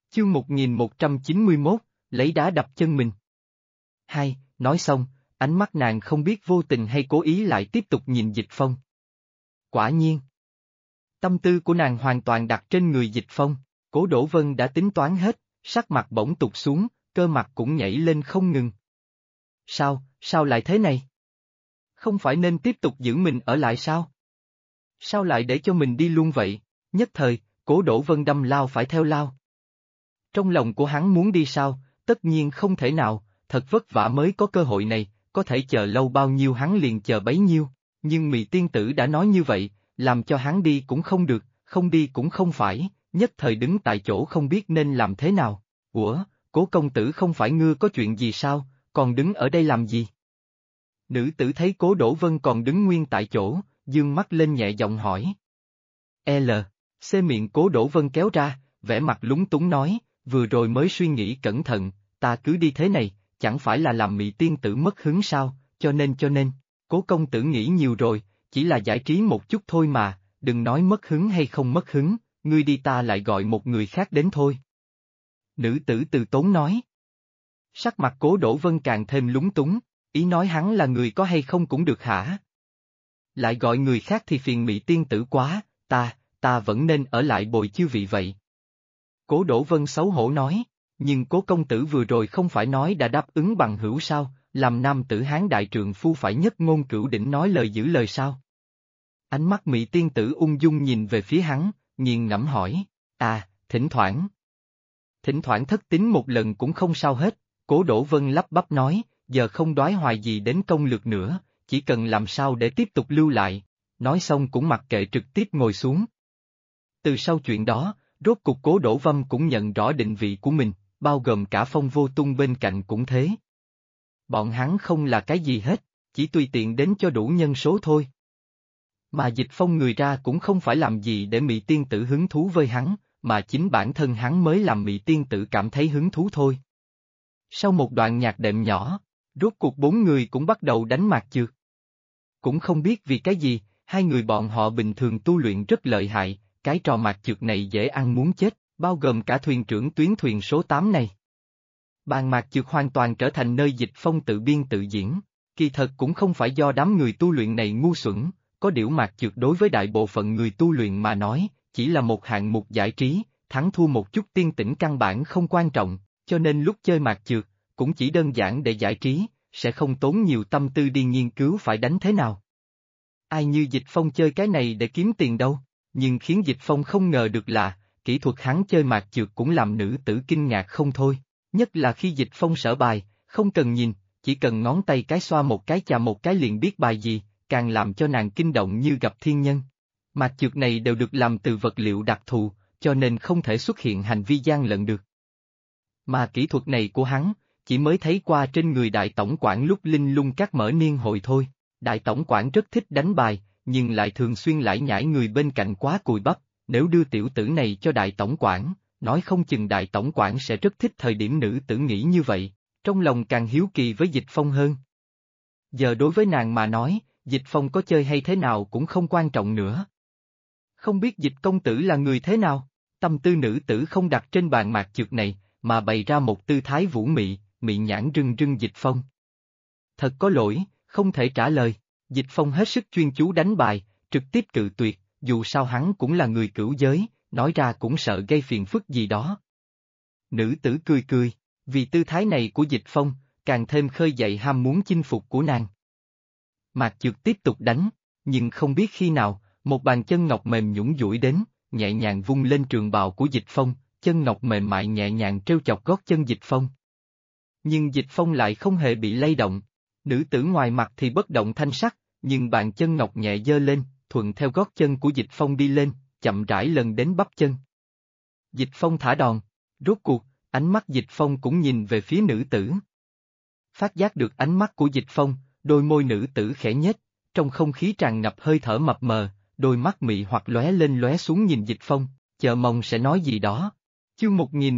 Chương 1191, lấy đá đập chân mình. Hai, nói xong, ánh mắt nàng không biết vô tình hay cố ý lại tiếp tục nhìn Dịch Phong. Quả nhiên, tâm tư của nàng hoàn toàn đặt trên người Dịch Phong, Cố Đỗ Vân đã tính toán hết, sắc mặt bỗng tụt xuống, cơ mặt cũng nhảy lên không ngừng. Sao lại thế này? Không phải nên tiếp tục giữ mình ở lại sao? Sao lại để cho mình đi luôn vậy? Nhất thời, Cố Đỗ Vân đâm lao phải theo lao. Trong lòng của hắn muốn đi sao, tất nhiên không thể nào, thật vất vả mới có cơ hội này, có thể chờ lâu bao nhiêu hắn liền chờ bấy nhiêu, nhưng Mị Tiên Tử đã nói như vậy, làm cho hắn đi cũng không được, không đi cũng không phải, nhất thời đứng tại chỗ không biết nên làm thế nào. Ủa, Cố công tử không phải ngưa có chuyện gì sao, còn đứng ở đây làm gì? Nữ tử thấy Cố Đỗ Vân còn đứng nguyên tại chỗ, dương mắt lên nhẹ giọng hỏi. C miệng Cố Đỗ Vân kéo ra, vẻ mặt lúng túng nói, vừa rồi mới suy nghĩ cẩn thận, ta cứ đi thế này, chẳng phải là làm Mị Tiên Tử mất hứng sao, cho nên, Cố công tử nghĩ nhiều rồi, chỉ là giải trí một chút thôi mà, đừng nói mất hứng hay không mất hứng, ngươi đi ta lại gọi một người khác đến thôi. Nữ tử từ tốn nói. Sắc mặt Cố Đỗ Vân càng thêm lúng túng, ý nói hắn là người có hay không cũng được hả? Lại gọi người khác thì phiền Mị Tiên Tử quá, ta vẫn nên ở lại bồi chư vị vậy. Cố Đỗ Vân xấu hổ nói, nhưng Cố công tử vừa rồi không phải nói đã đáp ứng bằng hữu sao, làm nam tử Hán đại trượng phu phải nhất ngôn cửu đỉnh nói lời giữ lời sao? Ánh mắt Mị Tiên Tử ung dung nhìn về phía hắn, nghiền ngẫm hỏi, thỉnh thoảng thất tín một lần cũng không sao hết, Cố Đỗ Vân lắp bắp nói, giờ không đoái hoài gì đến công lược nữa, chỉ cần làm sao để tiếp tục lưu lại, nói xong cũng mặc kệ trực tiếp ngồi xuống. Từ sau chuyện đó, rốt cục Cố Đỗ Vân cũng nhận rõ định vị của mình, bao gồm cả Phong Vô Tung bên cạnh cũng thế. Bọn hắn không là cái gì hết, chỉ tùy tiện đến cho đủ nhân số thôi. Mà Dịch Phong người ra cũng không phải làm gì để Mị Tiên Tử hứng thú với hắn, mà chính bản thân hắn mới làm Mị Tiên Tử cảm thấy hứng thú thôi. Sau một đoạn nhạc đệm nhỏ, rốt cuộc bốn người cũng bắt đầu đánh mạc chược. Cũng không biết vì cái gì, hai người bọn họ bình thường tu luyện rất lợi hại, cái trò mạc chược này dễ ăn muốn chết, bao gồm cả thuyền trưởng tuyến thuyền số 8 này. Bàn mạc chược hoàn toàn trở thành nơi Dịch Phong tự biên tự diễn, kỳ thật cũng không phải do đám người tu luyện này ngu xuẩn, có điều mạc chược đối với đại bộ phận người tu luyện mà nói, chỉ là một hạng mục giải trí, thắng thua một chút tiên tĩnh căn bản không quan trọng, cho nên lúc chơi mạc chược, cũng chỉ đơn giản để giải trí, sẽ không tốn nhiều tâm tư đi nghiên cứu phải đánh thế nào. Ai như Dịch Phong chơi cái này để kiếm tiền đâu, nhưng khiến Dịch Phong không ngờ được là, kỹ thuật hắn chơi mạc chược cũng làm nữ tử kinh ngạc không thôi, nhất là khi Dịch Phong sở bài, không cần nhìn, chỉ cần ngón tay cái xoa một cái chà một cái liền biết bài gì, càng làm cho nàng kinh động như gặp thiên nhân. Mạc chược này đều được làm từ vật liệu đặc thù, cho nên không thể xuất hiện hành vi gian lận được. Mà kỹ thuật này của hắn, chỉ mới thấy qua trên người đại tổng quản lúc linh lung các mở niên hội thôi. Đại tổng quản rất thích đánh bài, nhưng lại thường xuyên lải nhải người bên cạnh quá cùi bắp, nếu đưa tiểu tử này cho đại tổng quản, nói không chừng đại tổng quản sẽ rất thích thời điểm nữ tử nghĩ như vậy, trong lòng càng hiếu kỳ với Dịch Phong hơn. Giờ đối với nàng mà nói, Dịch Phong có chơi hay thế nào cũng không quan trọng nữa. Không biết Dịch công tử là người thế nào, tâm tư nữ tử không đặt trên bàn mạc chược này, mà bày ra một tư thái vũ mị, mị nhãn rưng rưng Dịch Phong. Thật có lỗi, không thể trả lời, Dịch Phong hết sức chuyên chú đánh bài, trực tiếp cự tuyệt, dù sao hắn cũng là người cửu giới, nói ra cũng sợ gây phiền phức gì đó. Nữ tử cười cười, vì tư thái này của Dịch Phong, càng thêm khơi dậy ham muốn chinh phục của nàng. Mạc chược tiếp tục đánh, nhưng không biết khi nào, một bàn chân ngọc mềm nhũn duỗi đến, nhẹ nhàng vung lên trường bào của Dịch Phong, chân ngọc mềm mại nhẹ nhàng trêu chọc gót chân Dịch Phong. Nhưng Dịch Phong lại không hề bị lay động. Nữ tử ngoài mặt thì bất động thanh sắc, nhưng bàn chân ngọc nhẹ giơ lên, thuận theo gót chân của Dịch Phong đi lên, chậm rãi lần đến bắp chân. Dịch Phong thả đòn, rốt cuộc, ánh mắt Dịch Phong cũng nhìn về phía nữ tử. Phát giác được ánh mắt của Dịch Phong, đôi môi nữ tử khẽ nhếch, trong không khí tràn ngập hơi thở mập mờ, đôi mắt mị hoặc lóe lên lóe xuống nhìn Dịch Phong, chờ mong sẽ nói gì đó. Chương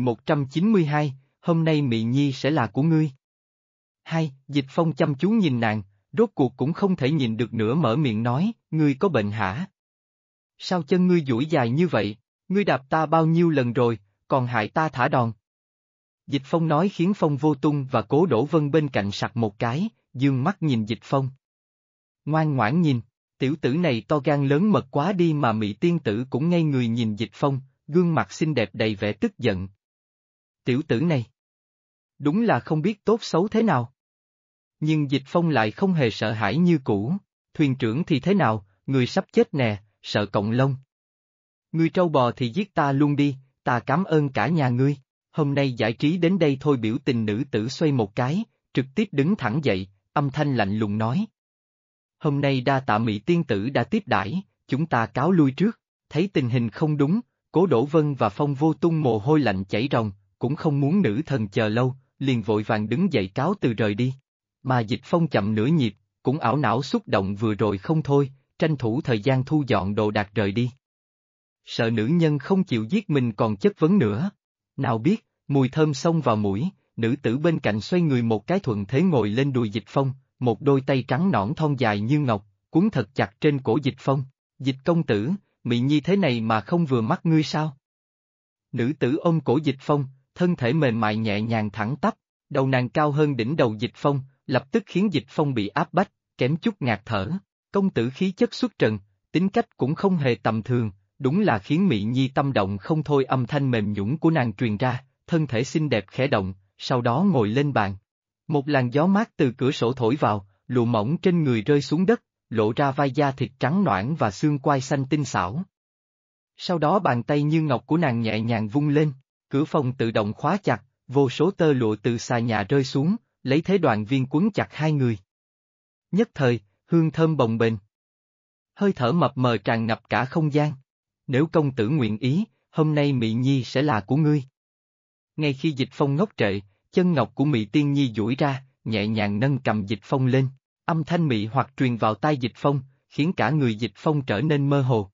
1192, hôm nay Mị Nhi sẽ là của ngươi. Hai, Dịch Phong chăm chú nhìn nàng, rốt cuộc cũng không thể nhìn được nữa mở miệng nói, ngươi có bệnh hả? Sao chân ngươi duỗi dài như vậy, ngươi đạp ta bao nhiêu lần rồi, còn hại ta thả đòn. Dịch Phong nói khiến Phong Vô Tung và Cố Đỗ Vân bên cạnh sặc một cái, dương mắt nhìn Dịch Phong. Ngoan ngoãn nhìn, tiểu tử này to gan lớn mật quá đi mà Mị tiên tử cũng ngây người nhìn Dịch Phong, gương mặt xinh đẹp đầy vẻ tức giận. Tiểu tử này, đúng là không biết tốt xấu thế nào. Nhưng Dịch Phong lại không hề sợ hãi như cũ, thuyền trưởng thì thế nào, người sắp chết nè, sợ cọng lông. Ngươi trâu bò thì giết ta luôn đi, ta cảm ơn cả nhà ngươi, hôm nay giải trí đến đây thôi. Biểu tình nữ tử xoay một cái, trực tiếp đứng thẳng dậy, âm thanh lạnh lùng nói. Hôm nay đa tạ Mị tiên tử đã tiếp đãi, chúng ta cáo lui trước. Thấy tình hình không đúng, Cố Đỗ Vân và Phong Vô Tung mồ hôi lạnh chảy ròng, cũng không muốn nữ thần chờ lâu, liền vội vàng đứng dậy cáo từ rời đi. Mà Dịch Phong chậm nửa nhịp, cũng ảo não xúc động vừa rồi không thôi, tranh thủ thời gian thu dọn đồ đạc rời đi. Sợ nữ nhân không chịu giết mình còn chất vấn nữa. Nào biết, mùi thơm xông vào mũi, nữ tử bên cạnh xoay người một cái thuận thế ngồi lên đùi Dịch Phong, một đôi tay trắng nõn thon dài như ngọc, cuốn thật chặt trên cổ Dịch Phong. Dịch công tử, Mị Nhi thế này mà không vừa mắt ngươi sao? Nữ tử ôm cổ Dịch Phong, thân thể mềm mại nhẹ nhàng thẳng tắp, đầu nàng cao hơn đỉnh đầu Dịch Phong, lập tức khiến Dịch Phong bị áp bách, kém chút ngạt thở. Công tử khí chất xuất trần, tính cách cũng không hề tầm thường, đúng là khiến Mị Nhi tâm động không thôi. Âm thanh mềm nhũn của nàng truyền ra, thân thể xinh đẹp khẽ động, sau đó ngồi lên bàn. Một làn gió mát từ cửa sổ thổi vào, lụa mỏng trên người rơi xuống đất, lộ ra vai da thịt trắng nõn và xương quai xanh tinh xảo. Sau đó bàn tay như ngọc của nàng nhẹ nhàng vung lên, cửa phòng tự động khóa chặt, vô số tơ lụa từ xà nhà rơi xuống, lấy thế đoàn viên quấn chặt hai người. Nhất thời, hương thơm bồng bềnh. Hơi thở mập mờ tràn ngập cả không gian. Nếu công tử nguyện ý, hôm nay Mị Nhi sẽ là của ngươi. Ngay khi Dịch Phong ngốc trệ, chân ngọc của Mị Tiên Nhi duỗi ra, nhẹ nhàng nâng cầm Dịch Phong lên, âm thanh mị hoặc truyền vào tai Dịch Phong, khiến cả người Dịch Phong trở nên mơ hồ.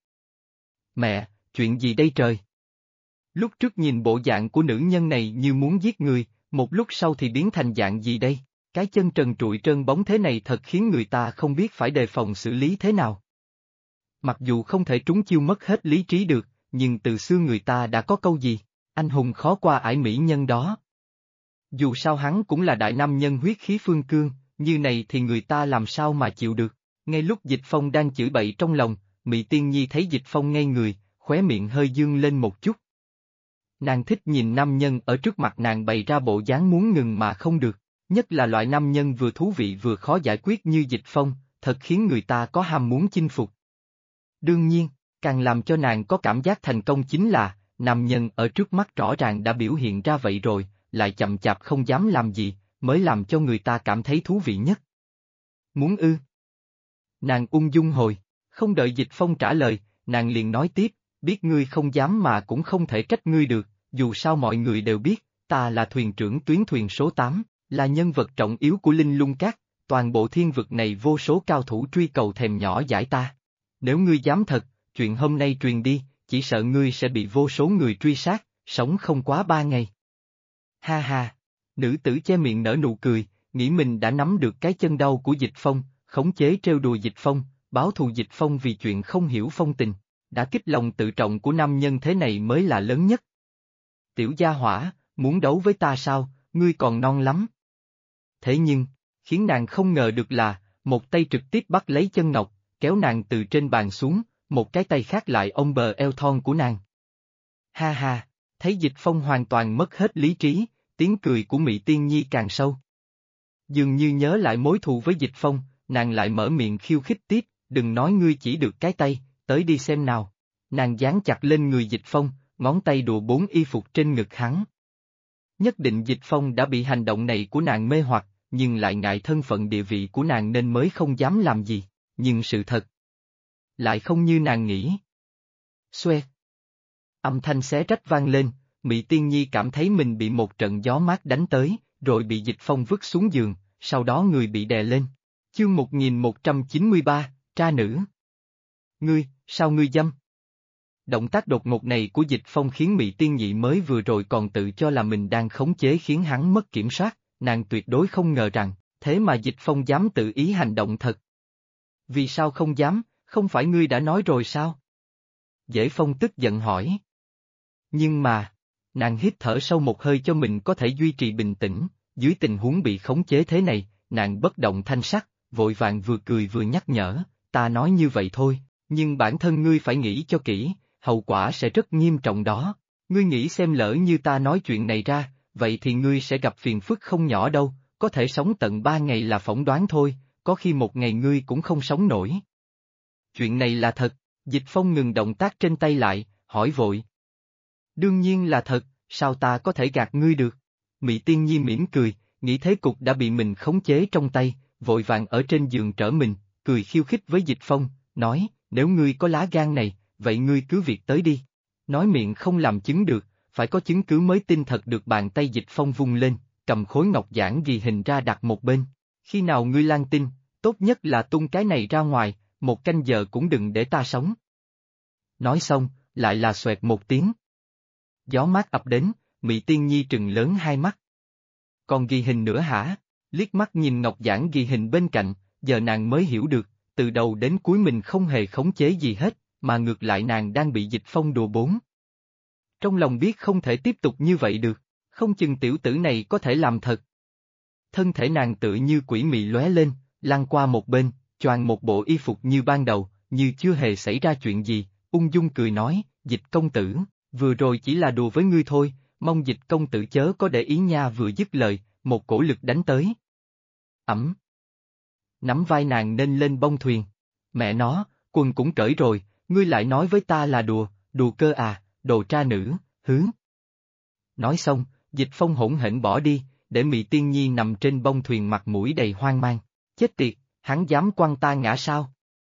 Mẹ, chuyện gì đây trời? Lúc trước nhìn bộ dạng của nữ nhân này như muốn giết người, một lúc sau thì biến thành dạng gì đây? Cái chân trần trụi trơn bóng thế này thật khiến người ta không biết phải đề phòng xử lý thế nào. Mặc dù không thể trúng chiêu mất hết lý trí được, nhưng từ xưa người ta đã có câu gì, anh hùng khó qua ải mỹ nhân đó. Dù sao hắn cũng là đại nam nhân huyết khí phương cương, như này thì người ta làm sao mà chịu được. Ngay lúc Dịch Phong đang chửi bậy trong lòng, Mị Tiên Nhi thấy Dịch Phong ngây người, khóe miệng hơi dương lên một chút. Nàng thích nhìn nam nhân ở trước mặt nàng bày ra bộ dáng muốn ngừng mà không được, nhất là loại nam nhân vừa thú vị vừa khó giải quyết như Dịch Phong, thật khiến người ta có ham muốn chinh phục. Đương nhiên, càng làm cho nàng có cảm giác thành công chính là, nam nhân ở trước mắt rõ ràng đã biểu hiện ra vậy rồi, lại chậm chạp không dám làm gì, mới làm cho người ta cảm thấy thú vị nhất. Muốn ư? Nàng ung dung hồi, không đợi Dịch Phong trả lời, nàng liền nói tiếp, biết ngươi không dám mà cũng không thể trách ngươi được, dù sao mọi người đều biết, ta là thuyền trưởng tuyến thuyền số 8, là nhân vật trọng yếu của Linh Lung Các, toàn bộ thiên vực này vô số cao thủ truy cầu thèm nhỏ dãi ta. Nếu ngươi dám thật, chuyện hôm nay truyền đi, chỉ sợ ngươi sẽ bị vô số người truy sát, sống không quá 3 ngày. Ha ha, nữ tử che miệng nở nụ cười, nghĩ mình đã nắm được cái chân đau của Dịch Phong, khống chế trêu đùa Dịch Phong, báo thù Dịch Phong vì chuyện không hiểu phong tình, đã kích lòng tự trọng của nam nhân thế này mới là lớn nhất. Tiểu gia hỏa, muốn đấu với ta sao, ngươi còn non lắm. Thế nhưng, khiến nàng không ngờ được là, một tay trực tiếp bắt lấy chân ngọc, kéo nàng từ trên bàn xuống, một cái tay khác lại ôm bờ eo thon của nàng. Ha ha, thấy Dịch Phong hoàn toàn mất hết lý trí, tiếng cười của Mị Tiên Nhi càng sâu. Dường như nhớ lại mối thù với Dịch Phong, nàng lại mở miệng khiêu khích tiếp, đừng nói ngươi chỉ được cái tay, tới đi xem nào. Nàng dán chặt lên người Dịch Phong, ngón tay đùa 4 y phục trên ngực hắn. Nhất định Dịch Phong đã bị hành động này của nàng mê hoặc, nhưng lại ngại thân phận địa vị của nàng nên mới không dám làm gì, nhưng sự thật lại không như nàng nghĩ. Xoẹt. Âm thanh xé rách vang lên, Mị Tiên Nhi cảm thấy mình bị một trận gió mát đánh tới, rồi bị Dịch Phong vứt xuống giường, sau đó người bị đè lên. Chương 1193, tra nữ. Ngươi, sao ngươi dâm? Động tác đột ngột này của Dịch Phong khiến Mị Tiên Nhị mới vừa rồi còn tự cho là mình đang khống chế khiến hắn mất kiểm soát, nàng tuyệt đối không ngờ rằng, thế mà Dịch Phong dám tự ý hành động thật. Vì sao không dám, không phải ngươi đã nói rồi sao? Dễ Phong tức giận hỏi. Nhưng mà, Nàng hít thở sâu một hơi cho mình có thể duy trì bình tĩnh, dưới tình huống bị khống chế thế này, nàng bất động thanh sắc, vội vàng vừa cười vừa nhắc nhở, ta nói như vậy thôi, nhưng bản thân ngươi phải nghĩ cho kỹ, hậu quả sẽ rất nghiêm trọng đó. Ngươi nghĩ xem lỡ như ta nói chuyện này ra, vậy thì ngươi sẽ gặp phiền phức không nhỏ đâu, có thể sống tận 3 ngày là phỏng đoán thôi, có khi một ngày ngươi cũng không sống nổi. Chuyện này là thật, Dịch Phong ngừng động tác trên tay lại, hỏi vội. Đương nhiên là thật, sao ta có thể gạt ngươi được? Mị Tiên Nhi mỉm cười, nghĩ thế cục đã bị mình khống chế trong tay, vội vàng ở trên giường trở mình, cười khiêu khích với Dịch Phong, nói, nếu ngươi có lá gan này, vậy ngươi cứ việc tới đi. Nói miệng không làm chứng được, phải có chứng cứ mới tin thật được. Bàn tay Dịch Phong vung lên, cầm khối ngọc giản ghi hình ra đặt một bên. Khi nào ngươi lan tin, tốt nhất là tung cái này ra ngoài, 1 canh giờ cũng đừng để ta sống. Nói xong, lại là xoẹt một tiếng. Gió mát ập đến, Mị Tiên Nhi trừng lớn hai mắt. Còn ghi hình nữa hả? Liếc mắt nhìn ngọc giản ghi hình bên cạnh, giờ nàng mới hiểu được, từ đầu đến cuối mình không hề khống chế gì hết, mà ngược lại nàng đang bị Dịch Phong đùa bỡn. Trong lòng biết không thể tiếp tục như vậy được, không chừng tiểu tử này có thể làm thật. Thân thể nàng tựa như quỷ mị lóe lên, lăn qua một bên, choàng một bộ y phục như ban đầu, như chưa hề xảy ra chuyện gì, ung dung cười nói, Dịch công tử, vừa rồi chỉ là đùa với ngươi thôi, mong Dịch công tử chớ có để ý nha. Vừa dứt lời, một cổ lực đánh tới. Ẩm. Nắm vai nàng nên lên bông thuyền. Mẹ nó, quần cũng cởi rồi, ngươi lại nói với ta là đùa, đùa cơ à, đồ tra nữ, hứ. Nói xong, Dịch Phong hỗn hển bỏ đi, để Mị Tiên Nhi nằm trên bông thuyền mặt mũi đầy hoang mang. Chết tiệt, hắn dám quăng ta ngã sao?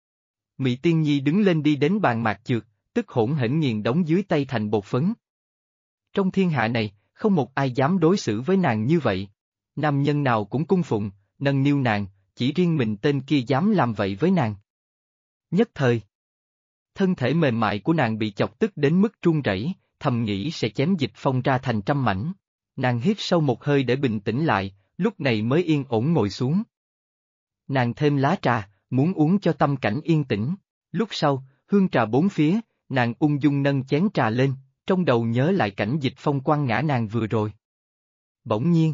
Mị Tiên Nhi đứng lên đi đến bàn mạc trượt, tức hỗn hển nghiền đống dưới tay thành bột phấn. Trong thiên hạ này, không một ai dám đối xử với nàng như vậy. Nam nhân nào cũng cung phụng, nâng niu nàng, chỉ riêng mình tên kia dám làm vậy với nàng. Nhất thời, thân thể mềm mại của nàng bị chọc tức đến mức run rẩy, thầm nghĩ sẽ chém Dịch Phong ra thành trăm mảnh. Nàng hít sâu một hơi để bình tĩnh lại, lúc này mới yên ổn ngồi xuống. Nàng thêm lá trà, muốn uống cho tâm cảnh yên tĩnh. Lúc sau, hương trà bốn phía, nàng ung dung nâng chén trà lên, trong đầu nhớ lại cảnh Dịch Phong quăng ngã nàng vừa rồi. Bỗng nhiên,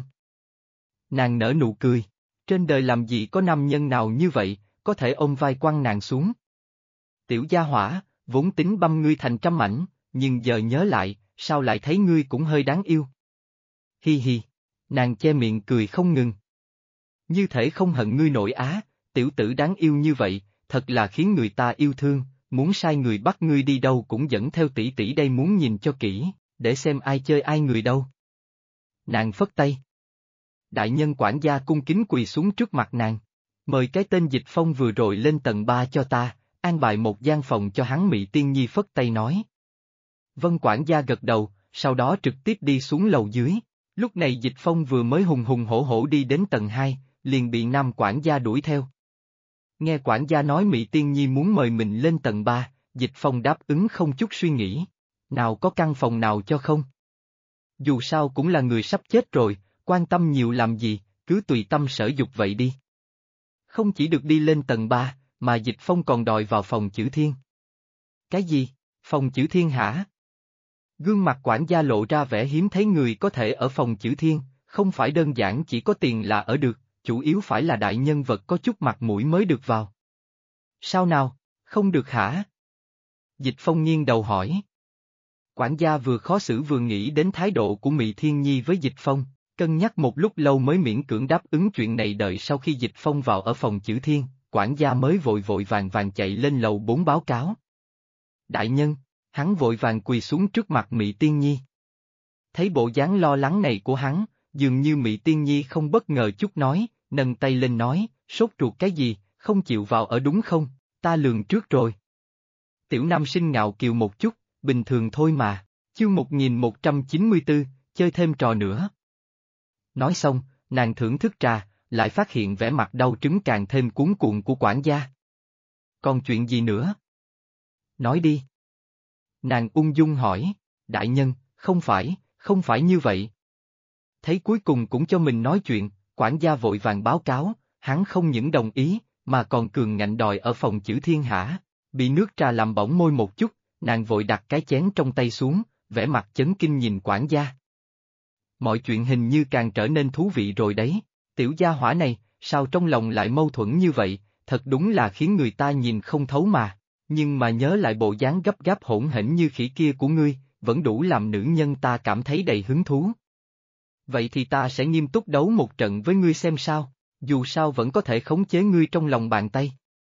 nàng nở nụ cười. Trên đời làm gì có nam nhân nào như vậy, có thể ôm vai quăng nàng xuống. Tiểu gia hỏa, vốn tính băm ngươi thành trăm mảnh, nhưng giờ nhớ lại, sao lại thấy ngươi cũng hơi đáng yêu. Hi hi, nàng che miệng cười không ngừng. Như thể không hận ngươi nổi á, tiểu tử đáng yêu như vậy, thật là khiến người ta yêu thương, muốn sai người bắt ngươi đi đâu cũng dẫn theo tỷ tỷ đây, muốn nhìn cho kỹ, để xem ai chơi ai người đâu. Nàng phất tay. Đại nhân quản gia cung kính quỳ xuống trước mặt nàng. Mời cái tên Dịch Phong vừa rồi lên tầng 3 cho ta, an bài một gian phòng cho hắn. Mị Tiên Nhi phất tay nói. Vân quản gia gật đầu, sau đó trực tiếp đi xuống lầu dưới. Lúc này Dịch Phong vừa mới hùng hùng hổ hổ đi đến tầng 2, liền bị nam quản gia đuổi theo. Nghe quản gia nói Mị Tiên Nhi muốn mời mình lên tầng 3, Dịch Phong đáp ứng không chút suy nghĩ. Nào có căn phòng nào cho không? Dù sao cũng là người sắp chết rồi, quan tâm nhiều làm gì, cứ tùy tâm sở dục vậy đi. Không chỉ được đi lên tầng 3, mà Dịch Phong còn đòi vào phòng Chữ Thiên. Cái gì? Phòng Chữ Thiên hả? Gương mặt quản gia lộ ra vẻ hiếm thấy. Người có thể ở phòng Chữ Thiên, không phải đơn giản chỉ có tiền là ở được, chủ yếu phải là đại nhân vật có chút mặt mũi mới được vào. Sao nào, không được hả? Dịch Phong nghiêng đầu hỏi. Quản gia vừa khó xử vừa nghĩ đến thái độ của Mị Thiên Nhi với Dịch Phong, cân nhắc một lúc lâu mới miễn cưỡng đáp ứng chuyện này. Đợi sau khi Dịch Phong vào ở phòng Chữ Thiên, quản gia mới vội vội vàng vàng chạy lên lầu 4 báo cáo. Đại nhân, hắn vội vàng quỳ xuống trước mặt Mị Tiên Nhi. Thấy bộ dáng lo lắng này của hắn, dường như Mị Tiên Nhi không bất ngờ chút nói, nâng tay lên nói, sốt ruột cái gì, không chịu vào ở đúng không, ta lường trước rồi. Tiểu nam sinh ngạo kiều một chút, bình thường thôi mà. Chương 1194, chơi thêm trò nữa. Nói xong, nàng thưởng thức trà, lại phát hiện vẻ mặt đau trứng càng thêm cuống cuộn của quản gia. Còn chuyện gì nữa? Nói đi. Nàng ung dung hỏi, đại nhân, không phải như vậy. Thấy cuối cùng cũng cho mình nói chuyện, quản gia vội vàng báo cáo, hắn không những đồng ý, mà còn cường ngạnh đòi ở phòng Chữ Thiên hả. Bị nước trà làm bỏng môi một chút, nàng vội đặt cái chén trong tay xuống, vẻ mặt chấn kinh nhìn quản gia. Mọi chuyện hình như càng trở nên thú vị rồi đấy, tiểu gia hỏa này, sao trong lòng lại mâu thuẫn như vậy, thật đúng là khiến người ta nhìn không thấu mà, nhưng mà nhớ lại bộ dáng gấp gáp hỗn hển như khỉ kia của ngươi, vẫn đủ làm nữ nhân ta cảm thấy đầy hứng thú. Vậy thì ta sẽ nghiêm túc đấu một trận với ngươi xem sao, dù sao vẫn có thể khống chế ngươi trong lòng bàn tay.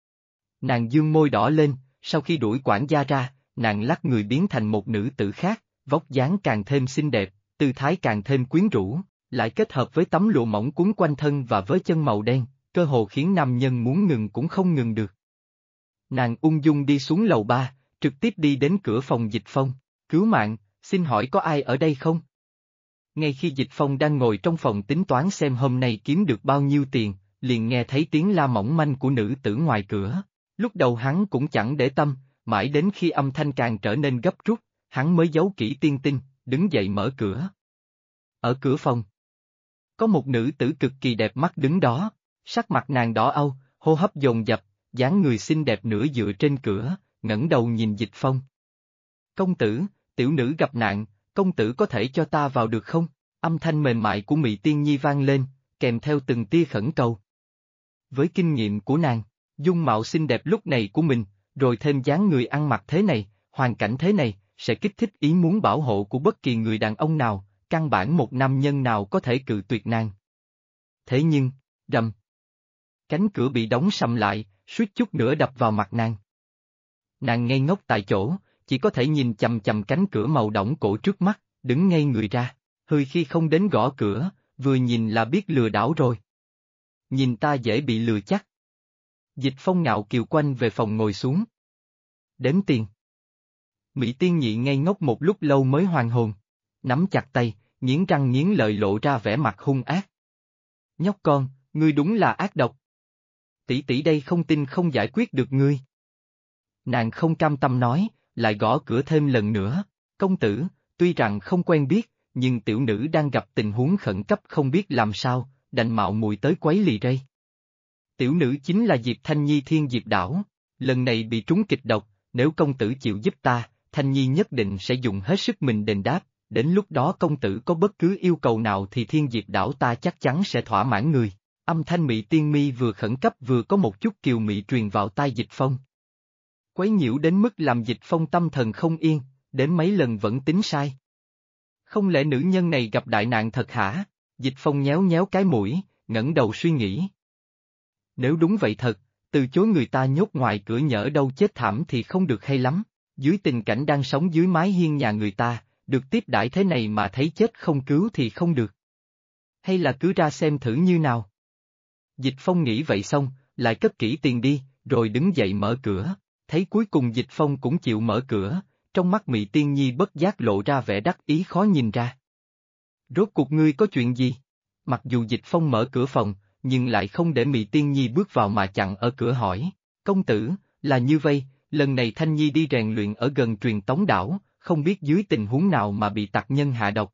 Nàng dương môi đỏ lên, sau khi đuổi quản gia ra, nàng lắc người biến thành một nữ tử khác, vóc dáng càng thêm xinh đẹp, tư thái càng thêm quyến rũ, lại kết hợp với tấm lụa mỏng quấn quanh thân và với chân màu đen, cơ hồ khiến nam nhân muốn ngừng cũng không ngừng được. Nàng ung dung đi xuống lầu 3, trực tiếp đi đến cửa phòng Dịch Phong, cứu mạng, xin hỏi có ai ở đây không? Ngay khi Dịch Phong đang ngồi trong phòng tính toán xem hôm nay kiếm được bao nhiêu tiền, liền nghe thấy tiếng la mỏng manh của nữ tử ngoài cửa. Lúc đầu hắn cũng chẳng để tâm, mãi đến khi âm thanh càng trở nên gấp rút, hắn mới giấu kỹ tiên tinh, đứng dậy mở cửa. Ở cửa phòng, có một nữ tử cực kỳ đẹp mắt đứng đó, sắc mặt nàng đỏ au, hô hấp dồn dập, dáng người xinh đẹp nửa dựa trên cửa, ngẩng đầu nhìn Dịch Phong. Công tử, tiểu nữ gặp nạn, công tử có thể cho ta vào được không? Âm thanh mềm mại của Mị Tiên Nhi vang lên, kèm theo từng tia khẩn cầu. Với kinh nghiệm của nàng, dung mạo xinh đẹp lúc này của mình, rồi thêm dáng người ăn mặc thế này, hoàn cảnh thế này, sẽ kích thích ý muốn bảo hộ của bất kỳ người đàn ông nào, căn bản một nam nhân nào có thể cự tuyệt nàng. Thế nhưng, rầm. Cánh cửa bị đóng sầm lại, suýt chút nữa đập vào mặt nàng. Nàng ngây ngốc tại chỗ, chỉ có thể nhìn chằm chằm cánh cửa màu đỏng cổ trước mắt, đứng ngây người ra, hơi khi không đến gõ cửa, vừa nhìn là biết lừa đảo rồi. Nhìn ta dễ bị lừa chắc. Dịch Phong ngạo kiều quanh về phòng ngồi xuống. Đếm tiền. Mỹ Tiên Nhị ngây ngốc một lúc lâu mới hoàn hồn, nắm chặt tay, nghiến răng nghiến lợi lộ ra vẻ mặt hung ác. Nhóc con, ngươi đúng là ác độc. Tỷ tỷ đây không tin không giải quyết được ngươi. Nàng không cam tâm nói, lại gõ cửa thêm lần nữa, công tử, tuy rằng không quen biết, nhưng tiểu nữ đang gặp tình huống khẩn cấp không biết làm sao, đành mạo muội tới quấy lì rây. Tiểu nữ chính là Diệp Thanh Nhi Thiên Diệp Đảo, lần này bị trúng kịch độc, nếu công tử chịu giúp ta, Thanh Nhi nhất định sẽ dùng hết sức mình đền đáp, đến lúc đó công tử có bất cứ yêu cầu nào thì Thiên Diệp Đảo ta chắc chắn sẽ thỏa mãn người. Âm thanh Mị Tiên Mi vừa khẩn cấp vừa có một chút kiều mị truyền vào tai Dịch Phong. Quấy nhiễu đến mức làm Dịch Phong tâm thần không yên, đến mấy lần vẫn tính sai. Không lẽ nữ nhân này gặp đại nạn thật hả? Dịch Phong nhéo nhéo cái mũi, ngẩng đầu suy nghĩ. Nếu đúng vậy thật, từ chối người ta nhốt ngoài cửa nhỡ đâu chết thảm thì không được hay lắm, dưới tình cảnh đang sống dưới mái hiên nhà người ta, được tiếp đãi thế này mà thấy chết không cứu thì không được. Hay là cứ ra xem thử như nào. Dịch Phong nghĩ vậy xong, lại cất kỹ tiền đi, rồi đứng dậy mở cửa, thấy cuối cùng Dịch Phong cũng chịu mở cửa, trong mắt Mị Tiên Nhi bất giác lộ ra vẻ đắc ý khó nhìn ra. Rốt cuộc ngươi có chuyện gì? Mặc dù Dịch Phong mở cửa phòng, nhưng lại không để Mị Tiên Nhi bước vào mà chặn ở cửa hỏi, công tử, là như vây, lần này Thanh Nhi đi rèn luyện ở gần Truyền Tống Đảo, không biết dưới tình huống nào mà bị tặc nhân hạ độc.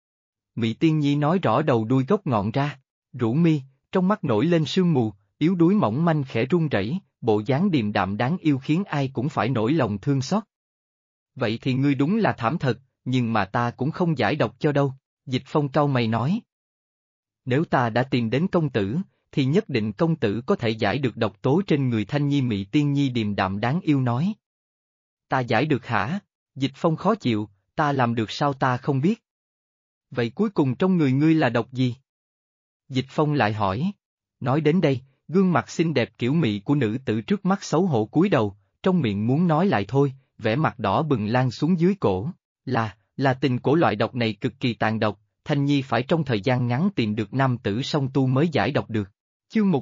Mị Tiên Nhi nói rõ đầu đuôi gốc ngọn ra, rũ mi, trong mắt nổi lên sương mù, yếu đuối mỏng manh khẽ run rẩy, bộ dáng điềm đạm đáng yêu khiến ai cũng phải nổi lòng thương xót. Vậy thì ngươi đúng là thảm thật, nhưng mà ta cũng không giải độc cho đâu, Dịch Phong cau mày nói. Nếu ta đã tìm đến công tử, thì nhất định công tử có thể giải được độc tố trên người Thanh Nhi. Mị Tiên Nhi điềm đạm đáng yêu nói. Ta giải được hả? Dịch Phong khó chịu, ta làm được sao ta không biết. Vậy cuối cùng trong người ngươi là độc gì? Dịch Phong lại hỏi. Nói đến đây, gương mặt xinh đẹp kiểu mị của nữ tử trước mắt xấu hổ cúi đầu, trong miệng muốn nói lại thôi, vẻ mặt đỏ bừng lan xuống dưới cổ. Là tình cổ loại độc này cực kỳ tàn độc, Thanh Nhi phải trong thời gian ngắn tìm được nam tử song tu mới giải độc được. Chương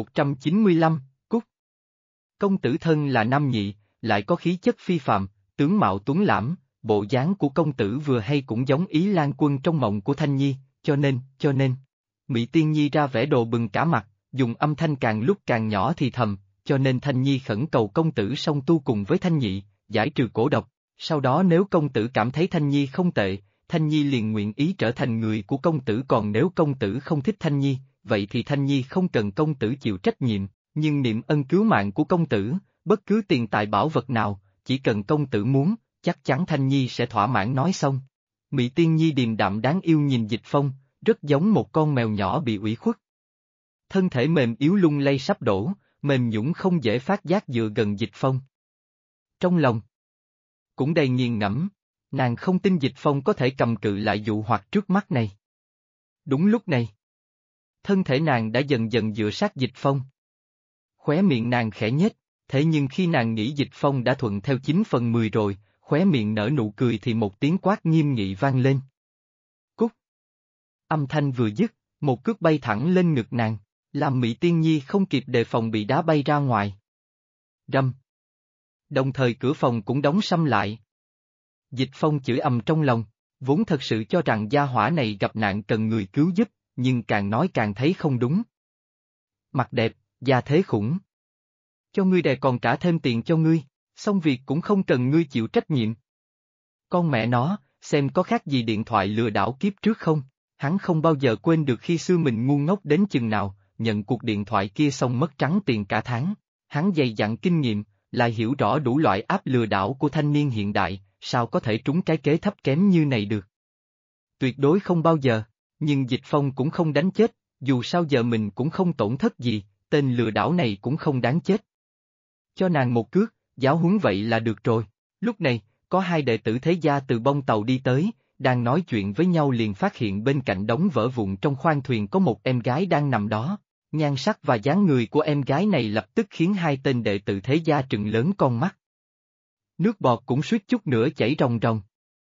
1195, Cúc. Công tử thân là nam nhị, lại có khí chất phi phàm, tướng mạo tuấn lãm, bộ dáng của công tử vừa hay cũng giống Ý Lan Quân trong mộng của Thanh Nhi, cho nên. Mị Tiên Nhi ra vẻ đồ bừng cả mặt, dùng âm thanh càng lúc càng nhỏ thì thầm, cho nên Thanh Nhi khẩn cầu công tử song tu cùng với Thanh Nhị, giải trừ cổ độc, sau đó nếu công tử cảm thấy Thanh Nhi không tệ, Thanh Nhi liền nguyện ý trở thành người của công tử, còn nếu công tử không thích Thanh Nhi, vậy thì Thanh Nhi không cần công tử chịu trách nhiệm, nhưng niệm ân cứu mạng của công tử, bất cứ tiền tài bảo vật nào, chỉ cần công tử muốn, chắc chắn Thanh Nhi sẽ thỏa mãn nói xong. Mị Tiên Nhi điềm đạm đáng yêu nhìn Dịch Phong, rất giống một con mèo nhỏ bị ủy khuất. Thân thể mềm yếu lung lay sắp đổ, mềm nhũn không dễ phát giác dựa gần Dịch Phong. Trong lòng cũng đầy nghiền ngẫm, nàng không tin Dịch Phong có thể cầm cự lại dụ hoặc trước mắt này. Đúng lúc này, thân thể nàng đã dần dần dựa sát Dịch Phong. Khóe miệng nàng khẽ nhếch, thế nhưng khi nàng nghĩ Dịch Phong đã thuận theo 9/10 rồi, khóe miệng nở nụ cười thì một tiếng quát nghiêm nghị vang lên. Cút! Âm thanh vừa dứt, một cước bay thẳng lên ngực nàng, làm Mị Tiên Nhi không kịp đề phòng bị đá bay ra ngoài. Rầm! Đồng thời cửa phòng cũng đóng sầm lại. Dịch Phong chửi ầm trong lòng, vốn thật sự cho rằng gia hỏa này gặp nạn cần người cứu giúp, nhưng càng nói càng thấy không đúng. Mặt đẹp, da thế khủng. Cho ngươi đè còn trả thêm tiền cho ngươi, xong việc cũng không cần ngươi chịu trách nhiệm. Con mẹ nó, xem có khác gì điện thoại lừa đảo kiếp trước không, hắn không bao giờ quên được khi xưa mình ngu ngốc đến chừng nào, nhận cuộc điện thoại kia xong mất trắng tiền cả tháng. Hắn dày dặn kinh nghiệm, lại hiểu rõ đủ loại app lừa đảo của thanh niên hiện đại, sao có thể trúng cái kế thấp kém như này được. Tuyệt đối không bao giờ, nhưng Dịch Phong cũng không đánh chết, dù sao giờ mình cũng không tổn thất gì, tên lừa đảo này cũng không đáng chết. Cho nàng một cước, giáo huấn vậy là được rồi. Lúc này, có hai đệ tử thế gia từ bông tàu đi tới, đang nói chuyện với nhau liền phát hiện bên cạnh đống vỡ vụn trong khoang thuyền có một em gái đang nằm đó. Nhan sắc và dáng người của em gái này lập tức khiến hai tên đệ tử thế gia trừng lớn con mắt. Nước bọt cũng suýt chút nữa chảy ròng ròng.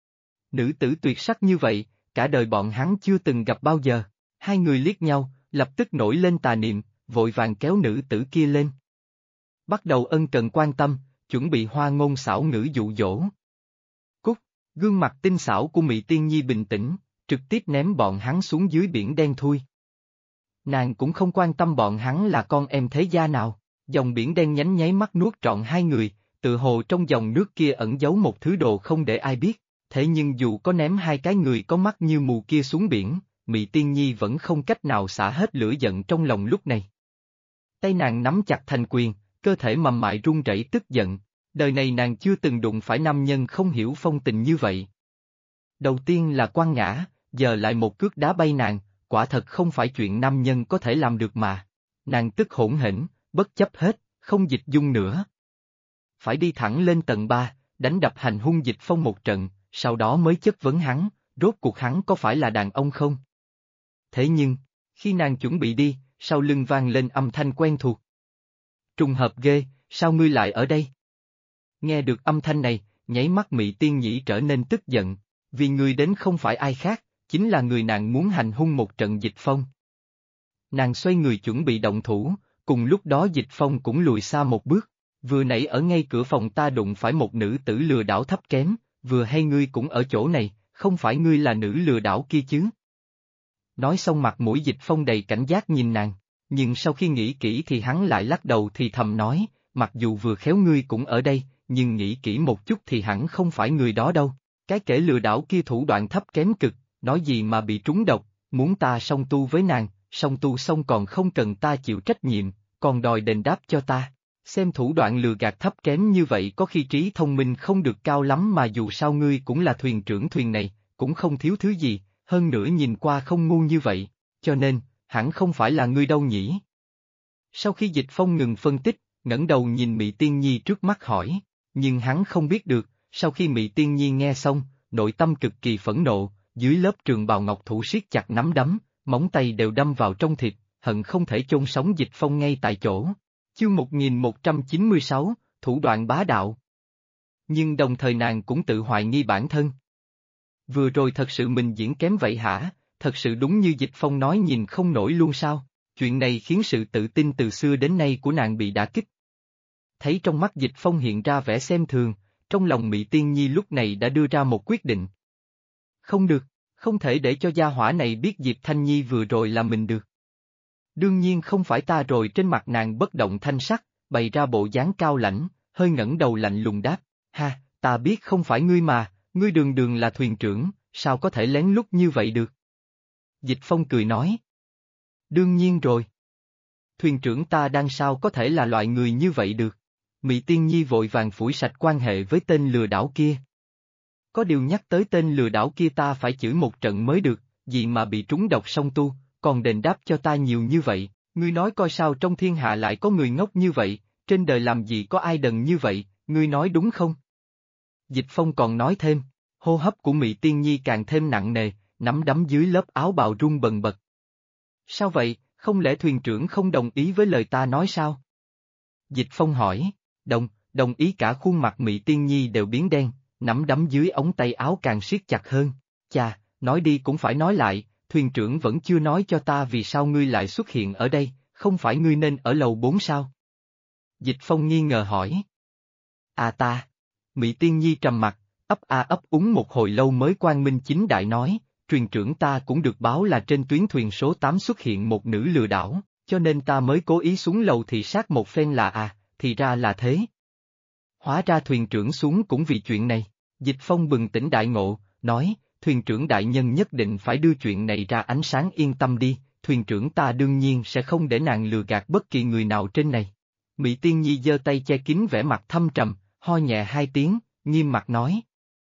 Nữ tử tuyệt sắc như vậy, cả đời bọn hắn chưa từng gặp bao giờ. Hai người liếc nhau, lập tức nổi lên tà niệm, vội vàng kéo nữ tử kia lên. Bắt đầu ân cần quan tâm, chuẩn bị hoa ngôn xảo ngữ dụ dỗ. Cút, gương mặt tinh xảo của Mị Tiên Nhi bình tĩnh, trực tiếp ném bọn hắn xuống dưới biển đen thui. Nàng cũng không quan tâm bọn hắn là con em thế gia nào, dòng biển đen nhánh nháy mắt nuốt trọn hai người, tự hồ trong dòng nước kia ẩn giấu một thứ đồ không để ai biết, thế nhưng dù có ném hai cái người có mắt như mù kia xuống biển, Mị Tiên Nhi vẫn không cách nào xả hết lửa giận trong lòng lúc này. Tay nàng nắm chặt thành quyền, cơ thể mềm mại run rẩy tức giận, đời này nàng chưa từng đụng phải nam nhân không hiểu phong tình như vậy. Đầu tiên là quăng ngã, giờ lại một cước đá bay nàng, quả thật không phải chuyện nam nhân có thể làm được mà. Nàng tức hỗn hển, bất chấp hết, không dịch dung nữa. Phải đi thẳng lên tầng 3, đánh đập hành hung Dịch Phong một trận, sau đó mới chất vấn hắn, rốt cuộc hắn có phải là đàn ông không? Thế nhưng, khi nàng chuẩn bị đi, sau lưng vang lên âm thanh quen thuộc. Trùng hợp ghê, sao ngươi lại ở đây? Nghe được âm thanh này, nháy mắt Mị Tiên Nhĩ trở nên tức giận, vì người đến không phải ai khác, chính là người nàng muốn hành hung một trận Dịch Phong. Nàng xoay người chuẩn bị động thủ, cùng lúc đó Dịch Phong cũng lùi xa một bước, vừa nãy ở ngay cửa phòng ta đụng phải một nữ tử lừa đảo thấp kém, vừa hay ngươi cũng ở chỗ này, không phải ngươi là nữ lừa đảo kia chứ? Nói xong mặt mũi Dịch Phong đầy cảnh giác nhìn nàng, nhưng sau khi nghĩ kỹ thì hắn lại lắc đầu thì thầm nói, mặc dù vừa khéo ngươi cũng ở đây, nhưng nghĩ kỹ một chút thì hẳn không phải người đó đâu, cái kẻ lừa đảo kia thủ đoạn thấp kém cực, nói gì mà bị trúng độc, muốn ta song tu với nàng, song tu xong còn không cần ta chịu trách nhiệm, còn đòi đền đáp cho ta. Xem thủ đoạn lừa gạt thấp kém như vậy có khi trí thông minh không được cao lắm mà dù sao ngươi cũng là thuyền trưởng thuyền này, cũng không thiếu thứ gì, hơn nữa nhìn qua không ngu như vậy, cho nên, hẳn không phải là ngươi đâu nhỉ. Sau khi Dịch Phong ngừng phân tích, ngẩng đầu nhìn Mị Tiên Nhi trước mắt hỏi, nhưng hắn không biết được, sau khi Mị Tiên Nhi nghe xong, nội tâm cực kỳ phẫn nộ, dưới lớp trường bào ngọc thủ siết chặt nắm đấm, móng tay đều đâm vào trong thịt, hận không thể chôn sống Dịch Phong ngay tại chỗ. Chương 1196, thủ đoạn bá đạo. Nhưng đồng thời nàng cũng tự hoài nghi bản thân. Vừa rồi thật sự mình diễn kém vậy hả, thật sự đúng như Dịch Phong nói nhìn không nổi luôn sao, chuyện này khiến sự tự tin từ xưa đến nay của nàng bị đả kích. Thấy trong mắt Dịch Phong hiện ra vẻ xem thường, trong lòng Mị Tiên Nhi lúc này đã đưa ra một quyết định. Không được, không thể để cho gia hỏa này biết Diệp Thanh Nhi vừa rồi là mình được. Đương nhiên không phải ta rồi, trên mặt nàng bất động thanh sắc, bày ra bộ dáng cao lãnh, hơi ngẩng đầu lạnh lùng đáp, ha, ta biết không phải ngươi mà, ngươi đường đường là thuyền trưởng, sao có thể lén lút như vậy được? Dịch Phong cười nói. Đương nhiên rồi. Thuyền trưởng ta đang sao có thể là loại người như vậy được? Mị Tiên Nhi vội vàng phủi sạch quan hệ với tên lừa đảo kia. Có điều nhắc tới tên lừa đảo kia ta phải chửi một trận mới được, gì mà bị trúng độc song tu, còn đền đáp cho ta nhiều như vậy, ngươi nói coi sao trong thiên hạ lại có người ngốc như vậy, trên đời làm gì có ai đần như vậy, ngươi nói đúng không? Dịch Phong còn nói thêm, hô hấp của Mị Tiên Nhi càng thêm nặng nề, nắm đấm dưới lớp áo bào run bần bật. Sao vậy, không lẽ thuyền trưởng không đồng ý với lời ta nói sao? Dịch Phong hỏi, đồng ý. Cả khuôn mặt Mị Tiên Nhi đều biến đen, nắm đấm dưới ống tay áo càng siết chặt hơn. Chà, nói đi cũng phải nói lại, thuyền trưởng vẫn chưa nói cho ta vì sao ngươi lại xuất hiện ở đây, không phải ngươi nên ở lầu 4 sao? Dịch Phong nghi ngờ hỏi. À ta. Mị Tiên Nhi trầm mặt, ấp a ấp úng một hồi lâu mới quang minh chính đại nói, thuyền trưởng ta cũng được báo là trên tuyến thuyền số 8 xuất hiện một nữ lừa đảo, cho nên ta mới cố ý xuống lầu thị sát một phen thì ra là thế. Hóa ra thuyền trưởng xuống cũng vì chuyện này. Dịch Phong bừng tỉnh đại ngộ, nói, thuyền trưởng đại nhân nhất định phải đưa chuyện này ra ánh sáng, yên tâm đi, thuyền trưởng ta đương nhiên sẽ không để nàng lừa gạt bất kỳ người nào trên này. Mị Tiên Nhi giơ tay che kín vẻ mặt thâm trầm, ho nhẹ 2 tiếng, nghiêm mặt nói.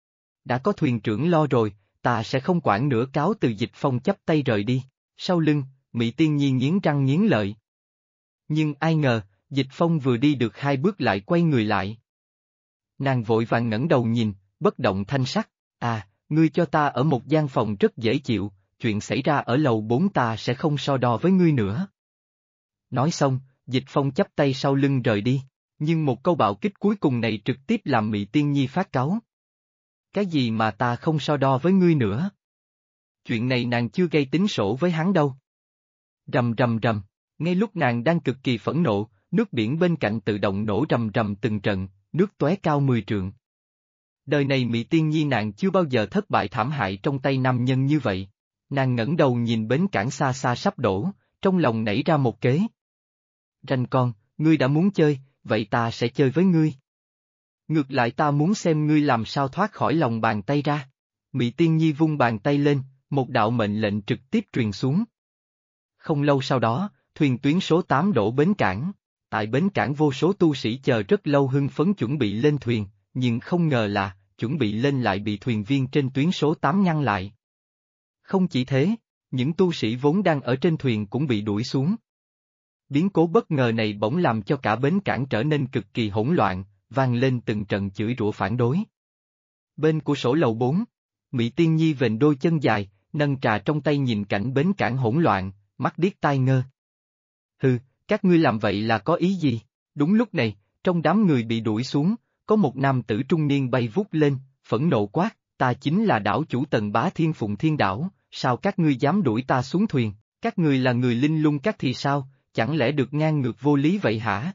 Đã có thuyền trưởng lo rồi, ta sẽ không quản nữa, cáo từ. Dịch Phong chắp tay rời đi, sau lưng, Mị Tiên Nhi nghiến răng nghiến lợi. Nhưng ai ngờ, Dịch Phong vừa đi được 2 bước lại quay người lại. Nàng vội vàng ngẩng đầu nhìn, bất động thanh sắc, ngươi cho ta ở một gian phòng rất dễ chịu, chuyện xảy ra ở lầu 4 ta sẽ không so đo với ngươi nữa. Nói xong, Dịch Phong chắp tay sau lưng rời đi, nhưng một câu bạo kích cuối cùng này trực tiếp làm Mị Tiên Nhi phát cáu. Cái gì mà ta không so đo với ngươi nữa? Chuyện này nàng chưa gây tính sổ với hắn đâu. Rầm rầm rầm, ngay lúc nàng đang cực kỳ phẫn nộ, nước biển bên cạnh tự động nổ rầm rầm từng trận, nước tóe cao 10 trượng. Đời này Mị Tiên Nhi nàng chưa bao giờ thất bại thảm hại trong tay nam nhân như vậy. Nàng ngẩng đầu nhìn bến cảng xa xa sắp đổ, trong lòng nảy ra một kế. Ranh con, ngươi đã muốn chơi, vậy ta sẽ chơi với ngươi. Ngược lại ta muốn xem ngươi làm sao thoát khỏi lòng bàn tay ra. Mị Tiên Nhi vung bàn tay lên, một đạo mệnh lệnh trực tiếp truyền xuống. Không lâu sau đó, thuyền tuyến số 8 đổ bến cảng. Tại bến cảng vô số tu sĩ chờ rất lâu hưng phấn chuẩn bị lên thuyền, nhưng không ngờ là, chuẩn bị lên lại bị thuyền viên trên tuyến số 8 ngăn lại. Không chỉ thế, những tu sĩ vốn đang ở trên thuyền cũng bị đuổi xuống. Biến cố bất ngờ này bỗng làm cho cả bến cảng trở nên cực kỳ hỗn loạn, vang lên từng trận chửi rủa phản đối. Bên của sổ lầu 4, Mị Tiên Nhi vểnh đôi chân dài, nâng trà trong tay nhìn cảnh bến cảng hỗn loạn, mắt điếc tai ngơ. Hừ, các ngươi làm vậy là có ý gì? Đúng lúc này, trong đám người bị đuổi xuống, có một nam tử trung niên bay vút lên, phẫn nộ quát, ta chính là đảo chủ Tần Bá Thiên Phụng Thiên Đảo, sao các ngươi dám đuổi ta xuống thuyền, các ngươi là người Linh Lung Các thì sao, chẳng lẽ được ngang ngược vô lý vậy hả?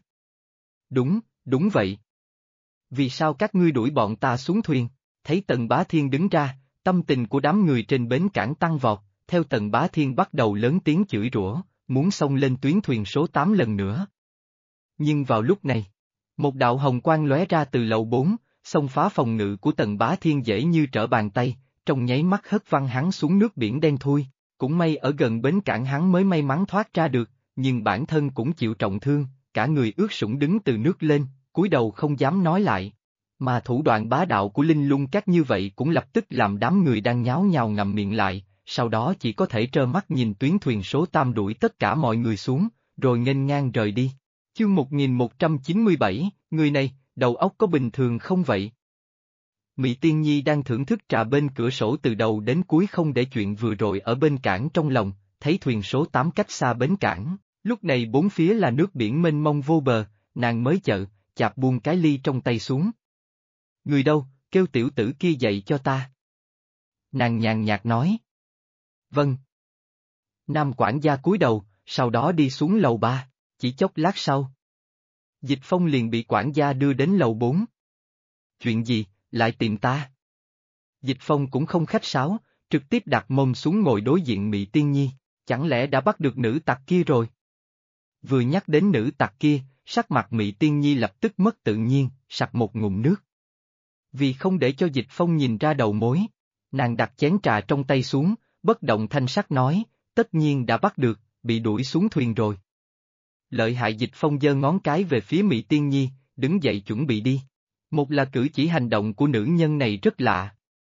Đúng vậy. Vì sao các ngươi đuổi bọn ta xuống thuyền? Thấy Tần Bá Thiên đứng ra, tâm tình của đám người trên bến cảng tăng vọt, theo Tần Bá Thiên bắt đầu lớn tiếng chửi rủa, muốn xông lên tuyến thuyền số 8 lần nữa. Nhưng vào lúc này, một đạo hồng quang lóe ra từ lầu 4, xông phá phòng ngự của Tần Bá Thiên dễ như trở bàn tay, trong nháy mắt hất văng hắn xuống nước biển đen thui. Cũng may ở gần bến cảng hắn mới may mắn thoát ra được, nhưng bản thân cũng chịu trọng thương, cả người ướt sũng đứng từ nước lên, cúi đầu không dám nói lại. Mà thủ đoạn bá đạo của Linh Lung Các như vậy cũng lập tức làm đám người đang nháo nhào ngậm miệng lại, sau đó chỉ có thể trơ mắt nhìn tuyến thuyền số 8 đuổi tất cả mọi người xuống, rồi nghênh ngang rời đi. Chương 1197, người này, đầu óc có bình thường không vậy? Mị Tiên Nhi đang thưởng thức trà bên cửa sổ từ đầu đến cuối không để chuyện vừa rồi ở bên cảng trong lòng, thấy thuyền số 8 cách xa bến cảng, lúc này bốn phía là nước biển mênh mông vô bờ, nàng mới chạp buông cái ly trong tay xuống. Người đâu, kêu tiểu tử kia dậy cho ta. Nàng nhàn nhạt nói. Vâng. Nam quản gia cúi đầu, sau đó đi xuống lầu 3, chỉ chốc lát sau. Dịch Phong liền bị quản gia đưa đến lầu 4. Chuyện gì, lại tìm ta? Dịch Phong cũng không khách sáo, trực tiếp đặt mông xuống ngồi đối diện Mị Tiên Nhi, chẳng lẽ đã bắt được nữ tặc kia rồi? Vừa nhắc đến nữ tặc kia, sắc mặt Mị Tiên Nhi lập tức mất tự nhiên, sặc một ngụm nước. Vì không để cho Dịch Phong nhìn ra đầu mối, nàng đặt chén trà trong tay xuống, bất động thanh sắc nói, tất nhiên đã bắt được, bị đuổi xuống thuyền rồi. Lợi hại. Dịch Phong giơ ngón cái về phía Mị Tiên Nhi, đứng dậy chuẩn bị đi. Một là cử chỉ hành động của nữ nhân này rất lạ.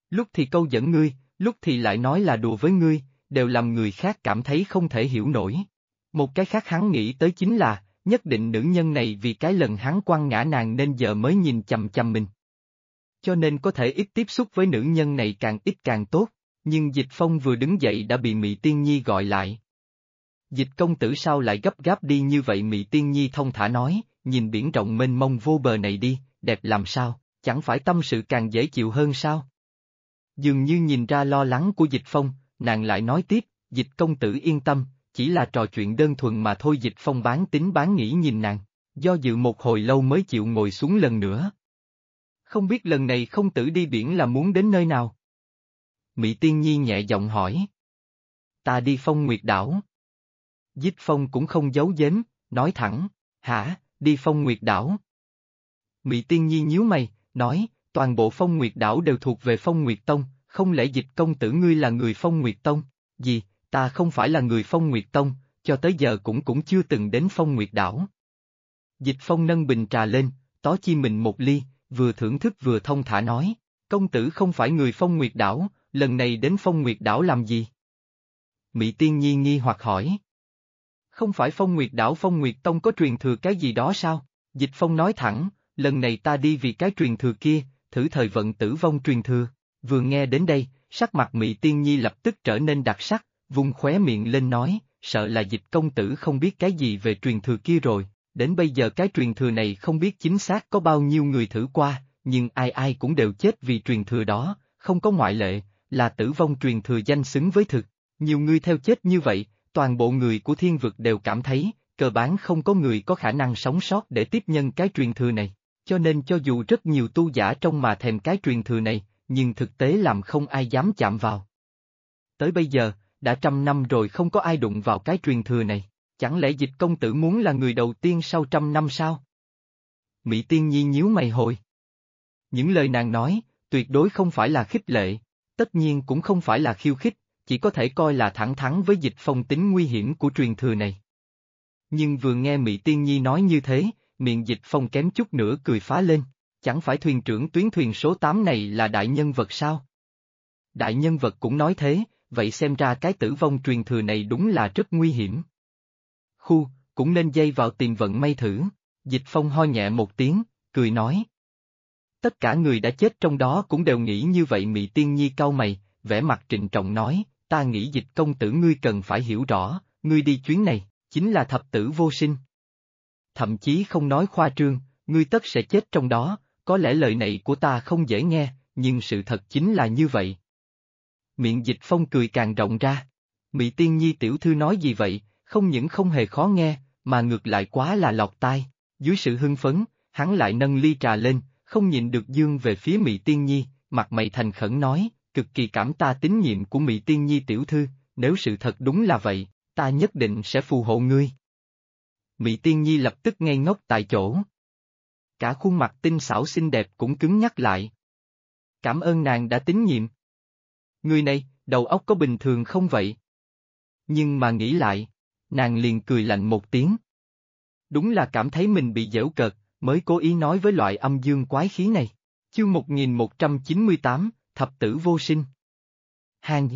Lúc thì câu dẫn ngươi, lúc thì lại nói là đùa với ngươi, đều làm người khác cảm thấy không thể hiểu nổi. Một cái khác hắn nghĩ tới chính là, nhất định nữ nhân này vì cái lần hắn quăng ngã nàng nên giờ mới nhìn chằm chằm mình. Cho nên có thể ít tiếp xúc với nữ nhân này càng ít càng tốt, nhưng Dịch Phong vừa đứng dậy đã bị Mị Tiên Nhi gọi lại. Dịch công tử sao lại gấp gáp đi như vậy? Mị Tiên Nhi thông thả nói, nhìn biển rộng mênh mông vô bờ này đi, đẹp làm sao, chẳng phải tâm sự càng dễ chịu hơn sao? Dường như nhìn ra lo lắng của Dịch Phong, nàng lại nói tiếp, Dịch công tử yên tâm, chỉ là trò chuyện đơn thuần mà thôi. Dịch Phong bán tín bán nghi nhìn nàng, do dự một hồi lâu mới chịu ngồi xuống lần nữa. Không biết lần này công tử đi biển là muốn đến nơi nào? Mị Tiên Nhi nhẹ giọng hỏi. Ta đi Phong Nguyệt đảo. Dịch Phong cũng không giấu giếm, nói thẳng, hả, đi Phong Nguyệt đảo? Mị Tiên Nhi nhíu mày, nói, toàn bộ Phong Nguyệt đảo đều thuộc về Phong Nguyệt Tông, không lẽ Dịch công tử ngươi là người Phong Nguyệt Tông? Gì, ta không phải là người Phong Nguyệt Tông, cho tới giờ cũng chưa từng đến Phong Nguyệt đảo. Dịch Phong nâng bình trà lên, tó chi mình một ly, vừa thưởng thức vừa thông thả nói, công tử không phải người Phong Nguyệt đảo, lần này đến Phong Nguyệt đảo làm gì? Mị Tiên Nhi nghi hoặc hỏi. Không phải Phong Nguyệt đảo Phong Nguyệt Tông có truyền thừa cái gì đó sao? Dịch Phong nói thẳng, lần này ta đi vì cái truyền thừa kia, thử thời vận tử vong truyền thừa. Vừa nghe đến đây, sắc mặt Mị Tiên Nhi lập tức trở nên đặc sắc, vung khóe miệng lên nói, sợ là Dịch công tử không biết cái gì về truyền thừa kia rồi, đến bây giờ cái truyền thừa này không biết chính xác có bao nhiêu người thử qua, nhưng ai ai cũng đều chết vì truyền thừa đó, không có ngoại lệ, là tử vong truyền thừa danh xứng với thực. Nhiều người theo chết như vậy, toàn bộ người của thiên vực đều cảm thấy, cơ bản không có người có khả năng sống sót để tiếp nhân cái truyền thừa này, cho nên cho dù rất nhiều tu giả trong mà thèm cái truyền thừa này, nhưng thực tế làm không ai dám chạm vào. Tới bây giờ, đã 100 năm rồi không có ai đụng vào cái truyền thừa này, chẳng lẽ Dịch công tử muốn là người đầu tiên sau 100 năm sao? Mị Tiên Nhi nhíu mày hồi. Những lời nàng nói, tuyệt đối không phải là khích lệ, tất nhiên cũng không phải là khiêu khích, chỉ có thể coi là thẳng thắn với Dịch Phong tính nguy hiểm của truyền thừa này. Nhưng vừa nghe Mị Tiên Nhi nói như thế, miệng Dịch Phong kém chút nữa cười phá lên, chẳng phải thuyền trưởng tuyến thuyền số 8 này là đại nhân vật sao? Đại nhân vật cũng nói thế, vậy xem ra cái tử vong truyền thừa này đúng là rất nguy hiểm. Khu, cũng nên dây vào tìm vận may thử. Dịch Phong ho nhẹ một tiếng, cười nói. Tất cả người đã chết trong đó cũng đều nghĩ như vậy. Mị Tiên Nhi cau mày, vẻ mặt trịnh trọng nói, ta nghĩ Dịch công tử ngươi cần phải hiểu rõ, ngươi đi chuyến này, chính là thập tử vô sinh. Thậm chí không nói khoa trương, ngươi tất sẽ chết trong đó, có lẽ lời này của ta không dễ nghe, nhưng sự thật chính là như vậy. Miệng Dịch Phong cười càng rộng ra. Mị Tiên Nhi tiểu thư nói gì vậy, không những không hề khó nghe, mà ngược lại quá là lọt tai. Dưới sự hưng phấn, hắn lại nâng ly trà lên, không nhịn được dương về phía Mị Tiên Nhi, mặt mày thành khẩn nói, cực kỳ cảm ta tín nhiệm của Mị Tiên Nhi tiểu thư, nếu sự thật đúng là vậy, ta nhất định sẽ phù hộ ngươi. Mị Tiên Nhi lập tức ngây ngốc tại chỗ. Cả khuôn mặt tinh xảo xinh đẹp cũng cứng nhắc lại. Cảm ơn nàng đã tín nhiệm. Người này, đầu óc có bình thường không vậy? Nhưng mà nghĩ lại, nàng liền cười lạnh một tiếng. Đúng là cảm thấy mình bị giễu cợt, mới cố ý nói với loại âm dương quái khí này. Chương 1198, Thập tử vô sinh. Hang.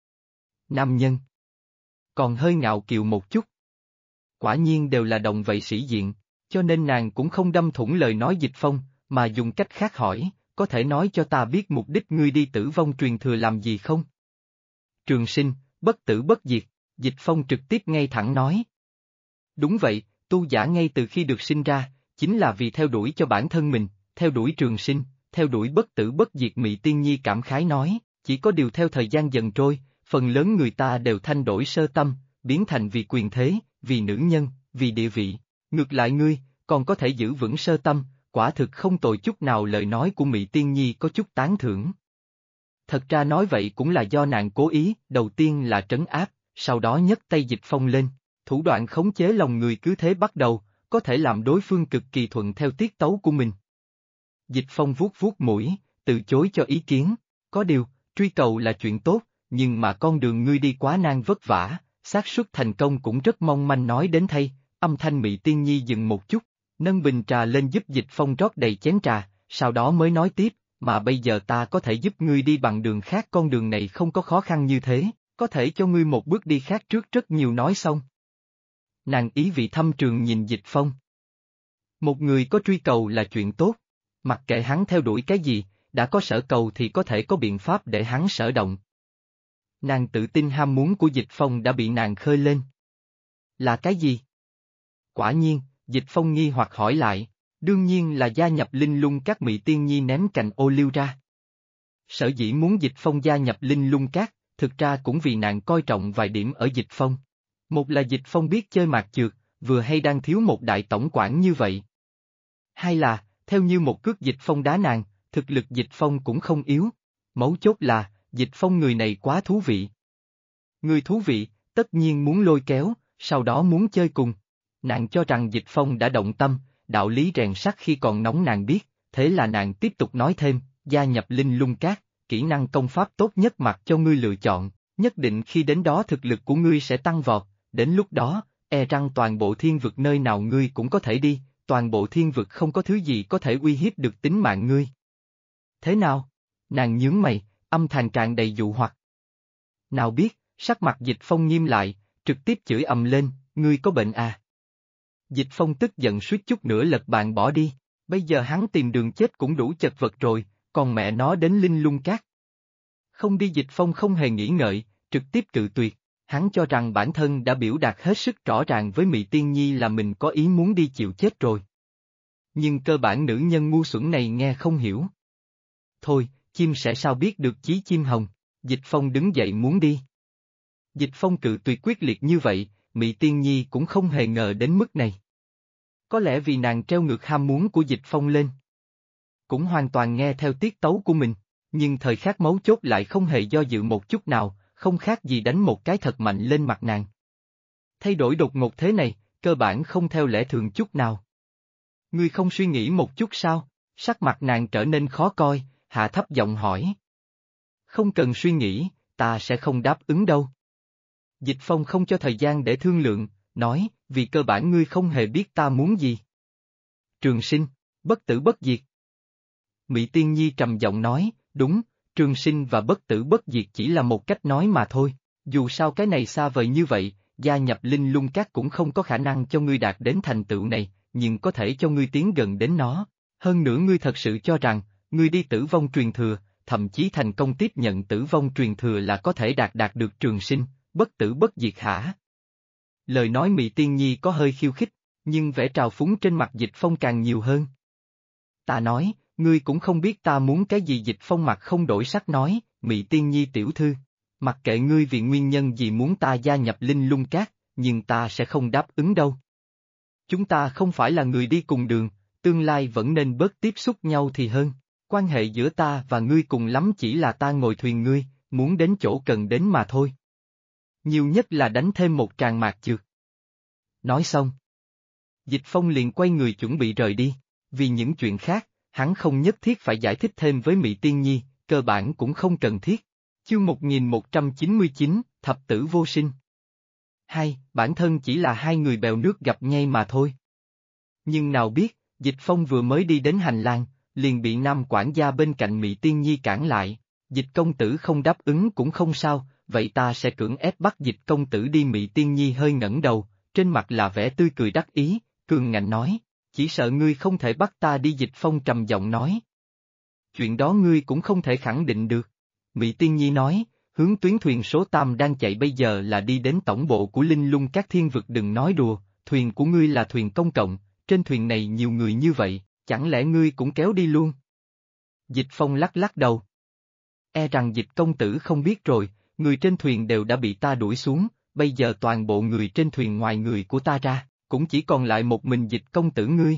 Nam nhân. Còn hơi ngạo kiều một chút. Quả nhiên đều là đồng vậy sĩ diện, cho nên nàng cũng không đâm thủng lời nói Dịch Phong, mà dùng cách khác hỏi, có thể nói cho ta biết mục đích ngươi đi tử vong truyền thừa làm gì không? Trường sinh, bất tử bất diệt, Dịch Phong trực tiếp ngay thẳng nói. Đúng vậy, tu giả ngay từ khi được sinh ra, chính là vì theo đuổi cho bản thân mình, theo đuổi trường sinh, theo đuổi bất tử bất diệt. Mị Tiên Nhi cảm khái nói, chỉ có điều theo thời gian dần trôi, phần lớn người ta đều thay đổi sơ tâm, biến thành vì quyền thế, vì nữ nhân, vì địa vị. Ngược lại ngươi, còn có thể giữ vững sơ tâm, quả thực không tồi chút nào. Lời nói của Mị Tiên Nhi có chút tán thưởng. Thật ra nói vậy cũng là do nàng cố ý, đầu tiên là trấn áp, sau đó nhấc tay Dịch Phong lên, thủ đoạn khống chế lòng người cứ thế bắt đầu, có thể làm đối phương cực kỳ thuận theo tiết tấu của mình. Dịch Phong vuốt vuốt mũi, từ chối cho ý kiến, có điều, truy cầu là chuyện tốt, nhưng mà con đường ngươi đi quá nan vất vả, xác suất thành công cũng rất mong manh. Nói đến thay, âm thanh Mị Tiên Nhi dừng một chút, nâng bình trà lên giúp Dịch Phong rót đầy chén trà, sau đó mới nói tiếp, mà bây giờ ta có thể giúp ngươi đi bằng đường khác, con đường này không có khó khăn như thế, có thể cho ngươi một bước đi khác trước rất nhiều. Nói xong. Nàng ý vị thâm trường nhìn Dịch Phong. Một người có truy cầu là chuyện tốt, mặc kệ hắn theo đuổi cái gì, đã có sở cầu thì có thể có biện pháp để hắn sở động. Nàng tự tin ham muốn của Dịch Phong đã bị nàng khơi lên. Là cái gì? Quả nhiên, Dịch Phong nghi hoặc hỏi lại, đương nhiên là gia nhập Linh Lung Các. Mị Tiên Nhi ném cành ô liu ra. Sở dĩ muốn Dịch Phong gia nhập Linh Lung Các, thực ra cũng vì nàng coi trọng vài điểm ở Dịch Phong. Một là Dịch Phong biết chơi mạc chược, vừa hay đang thiếu một đại tổng quản như vậy. Hai là, theo như một cước Dịch Phong đá nàng, thực lực Dịch Phong cũng không yếu. Mấu chốt là, Dịch Phong người này quá thú vị. Người thú vị, tất nhiên muốn lôi kéo, sau đó muốn chơi cùng. Nàng cho rằng Dịch Phong đã động tâm, đạo lý rèn sắt khi còn nóng nàng biết, thế là nàng tiếp tục nói thêm, gia nhập Linh Lung Các, kỹ năng công pháp tốt nhất mặc cho ngươi lựa chọn, nhất định khi đến đó thực lực của ngươi sẽ tăng vọt, đến lúc đó, e rằng toàn bộ thiên vực nơi nào ngươi cũng có thể đi, toàn bộ thiên vực không có thứ gì có thể uy hiếp được tính mạng ngươi. Thế nào? Nàng nhướng mày, âm thanh tràn đầy dụ hoặc. Nào biết, sắc mặt Dịch Phong nghiêm lại, trực tiếp chửi ầm lên, ngươi có bệnh à? Dịch Phong tức giận suýt chút nữa lật bàn bỏ đi, bây giờ hắn tìm đường chết cũng đủ chật vật rồi, còn mẹ nó đến Linh Lung Các. Không đi. Dịch Phong không hề nghĩ ngợi, trực tiếp cự tuyệt, hắn cho rằng bản thân đã biểu đạt hết sức rõ ràng với Mị Tiên Nhi là mình có ý muốn đi chịu chết rồi. Nhưng cơ bản nữ nhân ngu xuẩn này nghe không hiểu. Thôi, chim sẻ sao biết được chí chim hồng, Dịch Phong đứng dậy muốn đi. Dịch Phong cự tuyệt quyết liệt như vậy, Mị Tiên Nhi cũng không hề ngờ đến mức này. Có lẽ vì nàng treo ngược ham muốn của Dịch Phong lên. Cũng hoàn toàn nghe theo tiết tấu của mình, nhưng thời khắc mấu chốt lại không hề do dự một chút nào, không khác gì đánh một cái thật mạnh lên mặt nàng. Thay đổi đột ngột thế này, cơ bản không theo lẽ thường chút nào. Ngươi không suy nghĩ một chút sao? Sắc mặt nàng trở nên khó coi, hạ thấp giọng hỏi. Không cần suy nghĩ, ta sẽ không đáp ứng đâu. Dịch Phong không cho thời gian để thương lượng, nói, vì cơ bản ngươi không hề biết ta muốn gì. Trường sinh, bất tử bất diệt. Mị Tiên Nhi trầm giọng nói, đúng, trường sinh và bất tử bất diệt chỉ là một cách nói mà thôi, dù sao cái này xa vời như vậy, gia nhập Linh Lung Các cũng không có khả năng cho ngươi đạt đến thành tựu này, nhưng có thể cho ngươi tiến gần đến nó. Hơn nữa ngươi thật sự cho rằng, ngươi đi tử vong truyền thừa, thậm chí thành công tiếp nhận tử vong truyền thừa là có thể đạt được trường sinh, bất tử bất diệt hả? Lời nói Mị Tiên Nhi có hơi khiêu khích, nhưng vẻ trào phúng trên mặt Dịch Phong càng nhiều hơn. Ta nói, ngươi cũng không biết ta muốn cái gì. Dịch Phong mặt không đổi sắc nói, Mị Tiên Nhi tiểu thư, mặc kệ ngươi vì nguyên nhân gì muốn ta gia nhập Linh Lung Các, nhưng ta sẽ không đáp ứng đâu. Chúng ta không phải là người đi cùng đường, tương lai vẫn nên bớt tiếp xúc nhau thì hơn, quan hệ giữa ta và ngươi cùng lắm chỉ là ta ngồi thuyền ngươi, muốn đến chỗ cần đến mà thôi. Nhiều nhất là đánh thêm một tràng mạc chược. Nói xong. Dịch Phong liền quay người chuẩn bị rời đi, vì những chuyện khác, hắn không nhất thiết phải giải thích thêm với Mị Tiên Nhi, cơ bản cũng không cần thiết. Chương 1199, Thập tử vô sinh. Hai, bản thân chỉ là hai người bèo nước gặp nhau mà thôi. Nhưng nào biết, Dịch Phong vừa mới đi đến hành lang, liền bị nam quản gia bên cạnh Mị Tiên Nhi cản lại. Dịch công tử không đáp ứng cũng không sao, vậy ta sẽ cưỡng ép bắt Dịch công tử đi. Mị Tiên Nhi hơi ngẩng đầu, trên mặt là vẻ tươi cười đắc ý, cường ngạnh nói, chỉ sợ ngươi không thể bắt ta đi. Dịch Phong trầm giọng nói. Chuyện đó ngươi cũng không thể khẳng định được. Mị Tiên Nhi nói, hướng tuyến thuyền số 8 đang chạy bây giờ là đi đến tổng bộ của Linh Lung Các. Thiên vực đừng nói đùa, thuyền của ngươi là thuyền công cộng, trên thuyền này nhiều người như vậy, chẳng lẽ ngươi cũng kéo đi luôn? Dịch Phong lắc lắc đầu. E rằng Dịch công tử không biết rồi, người trên thuyền đều đã bị ta đuổi xuống, bây giờ toàn bộ người trên thuyền ngoài người của ta ra, cũng chỉ còn lại một mình Dịch công tử ngươi.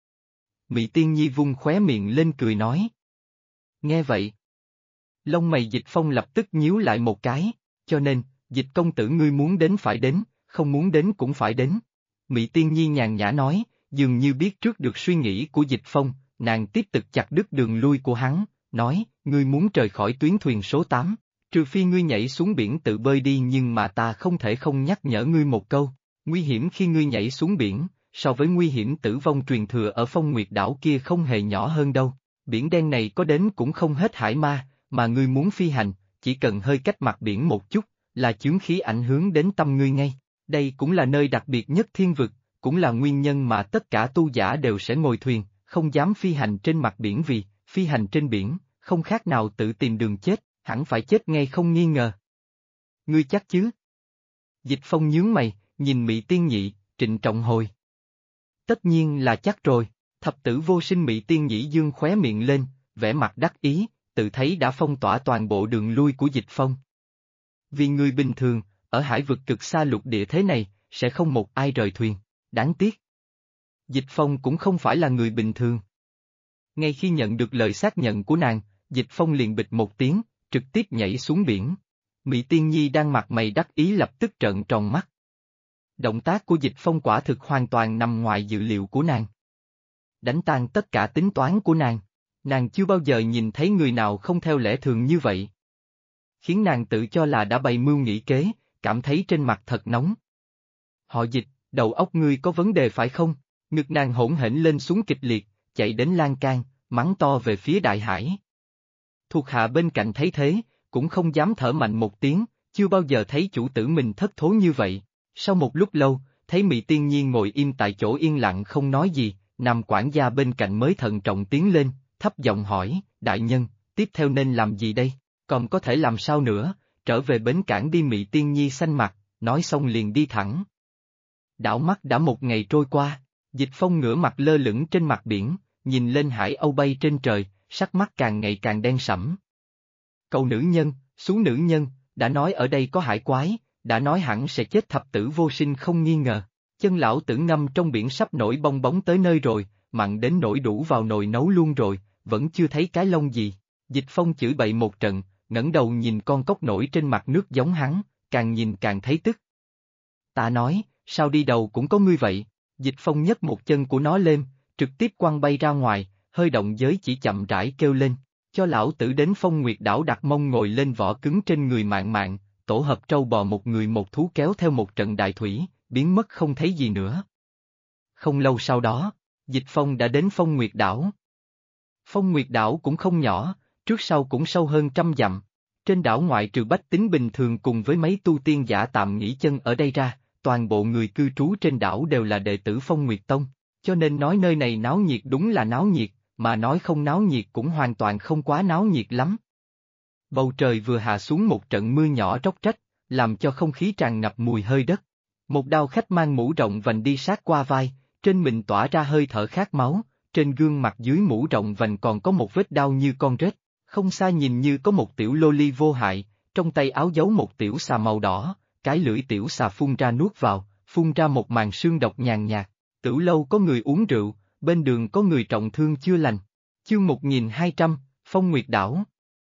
Mị Tiên Nhi vung khóe miệng lên cười nói. Nghe vậy. Lông mày Dịch Phong lập tức nhíu lại một cái, cho nên, Dịch công tử ngươi muốn đến phải đến, không muốn đến cũng phải đến. Mị Tiên Nhi nhàn nhã nói, dường như biết trước được suy nghĩ của Dịch Phong, nàng tiếp tục chặt đứt đường lui của hắn, nói, ngươi muốn rời khỏi tuyến thuyền số 8, trừ phi ngươi nhảy xuống biển tự bơi đi, nhưng mà ta không thể không nhắc nhở ngươi một câu, nguy hiểm khi ngươi nhảy xuống biển, so với nguy hiểm tử vong truyền thừa ở Phong Nguyệt đảo kia không hề nhỏ hơn đâu. biển đen này có đến cũng không hết hải ma, mà ngươi muốn phi hành, chỉ cần hơi cách mặt biển một chút, là chướng khí ảnh hưởng đến tâm ngươi ngay. Đây cũng là nơi đặc biệt nhất thiên vực, cũng là nguyên nhân mà tất cả tu giả đều sẽ ngồi thuyền, không dám phi hành trên mặt biển vì, phi hành trên biển, không khác nào tự tìm đường chết, hẳn phải chết ngay không nghi ngờ. Ngươi chắc chứ? Dịch Phong nhướng mày, nhìn Mị Tiên Nhị, trịnh trọng hồi. Tất nhiên là chắc rồi, thập tử vô sinh Mị Tiên Nhị dương khóe miệng lên, vẻ mặt đắc ý, tự thấy đã phong tỏa toàn bộ đường lui của Dịch Phong. Vì người bình thường, ở hải vực cực xa lục địa thế này, sẽ không một ai rời thuyền, đáng tiếc. Dịch Phong cũng không phải là người bình thường. Ngay khi nhận được lời xác nhận của nàng, Dịch Phong liền bịch một tiếng, trực tiếp nhảy xuống biển. Mị Tiên Nhi đang mặt mày đắc ý lập tức trợn tròn mắt. Động tác của Dịch Phong quả thực hoàn toàn nằm ngoài dự liệu của nàng. Đánh tan tất cả tính toán của nàng chưa bao giờ nhìn thấy người nào không theo lẽ thường như vậy. Khiến nàng tự cho là đã bày mưu nghĩ kế, cảm thấy trên mặt thật nóng. Họ Dịch, đầu óc ngươi có vấn đề phải không? Ngực nàng hỗn hển lên xuống kịch liệt, chạy đến lan can, mắng to về phía đại hải. Thuộc hạ bên cạnh thấy thế, cũng không dám thở mạnh một tiếng, chưa bao giờ thấy chủ tử mình thất thố như vậy. Sau một lúc lâu, thấy Mị Tiên Nhi ngồi im tại chỗ yên lặng không nói gì, Nam quản gia bên cạnh mới thận trọng tiến lên, thấp giọng hỏi, đại nhân, tiếp theo nên làm gì đây? Còn có thể làm sao nữa, trở về bến cảng đi. Mị Tiên Nhi xanh mặt, nói xong liền đi thẳng. Đảo mắt đã một ngày trôi qua, Dịch Phong ngửa mặt lơ lửng trên mặt biển, nhìn lên hải âu bay trên trời, sắc mắt càng ngày càng đen sẫm. Cậu nữ nhân, xú nữ nhân, đã nói ở đây có hải quái, đã nói hẳn sẽ chết thập tử vô sinh không nghi ngờ. Chân lão tử ngâm trong biển sắp nổi bong bóng tới nơi rồi, mặn đến nỗi đủ vào nồi nấu luôn rồi, vẫn chưa thấy cái lông gì. Dịch Phong chửi bậy một trận, ngẩng đầu nhìn con cóc nổi trên mặt nước giống hắn, càng nhìn càng thấy tức. Ta nói, sao đi đầu cũng có ngươi vậy? Dịch Phong nhấc một chân của nó lên, trực tiếp quăng bay ra ngoài, hơi động giới chỉ chậm rãi kêu lên, cho lão tử đến Phong Nguyệt đảo đặt mông ngồi lên vỏ cứng trên người mạn mạn, tổ hợp trâu bò một người một thú kéo theo một trận đại thủy, biến mất không thấy gì nữa. Không lâu sau đó, Dịch Phong đã đến Phong Nguyệt đảo. Phong Nguyệt đảo cũng không nhỏ, trước sau cũng sâu hơn 100 dặm. Trên đảo ngoại trừ bách tính bình thường cùng với mấy tu tiên giả tạm nghỉ chân ở đây ra, toàn bộ người cư trú trên đảo đều là đệ tử Phong Nguyệt Tông, cho nên nói nơi này náo nhiệt đúng là náo nhiệt, mà nói không náo nhiệt cũng hoàn toàn không quá náo nhiệt lắm. Bầu trời vừa hạ xuống một trận mưa nhỏ róc rách, làm cho không khí tràn ngập mùi hơi đất. Một đao khách mang mũ rộng vành đi sát qua vai, trên mình tỏa ra hơi thở khát máu, trên gương mặt dưới mũ rộng vành còn có một vết đao như con rết, không xa nhìn như có một tiểu loli vô hại, trong tay áo giấu một tiểu xà màu đỏ, cái lưỡi tiểu xà phun ra nuốt vào, phun ra một màn sương độc nhàn nhạt. Tử lâu có người uống rượu, bên đường có người trọng thương chưa lành. Chương 1200, Phong Nguyệt đảo.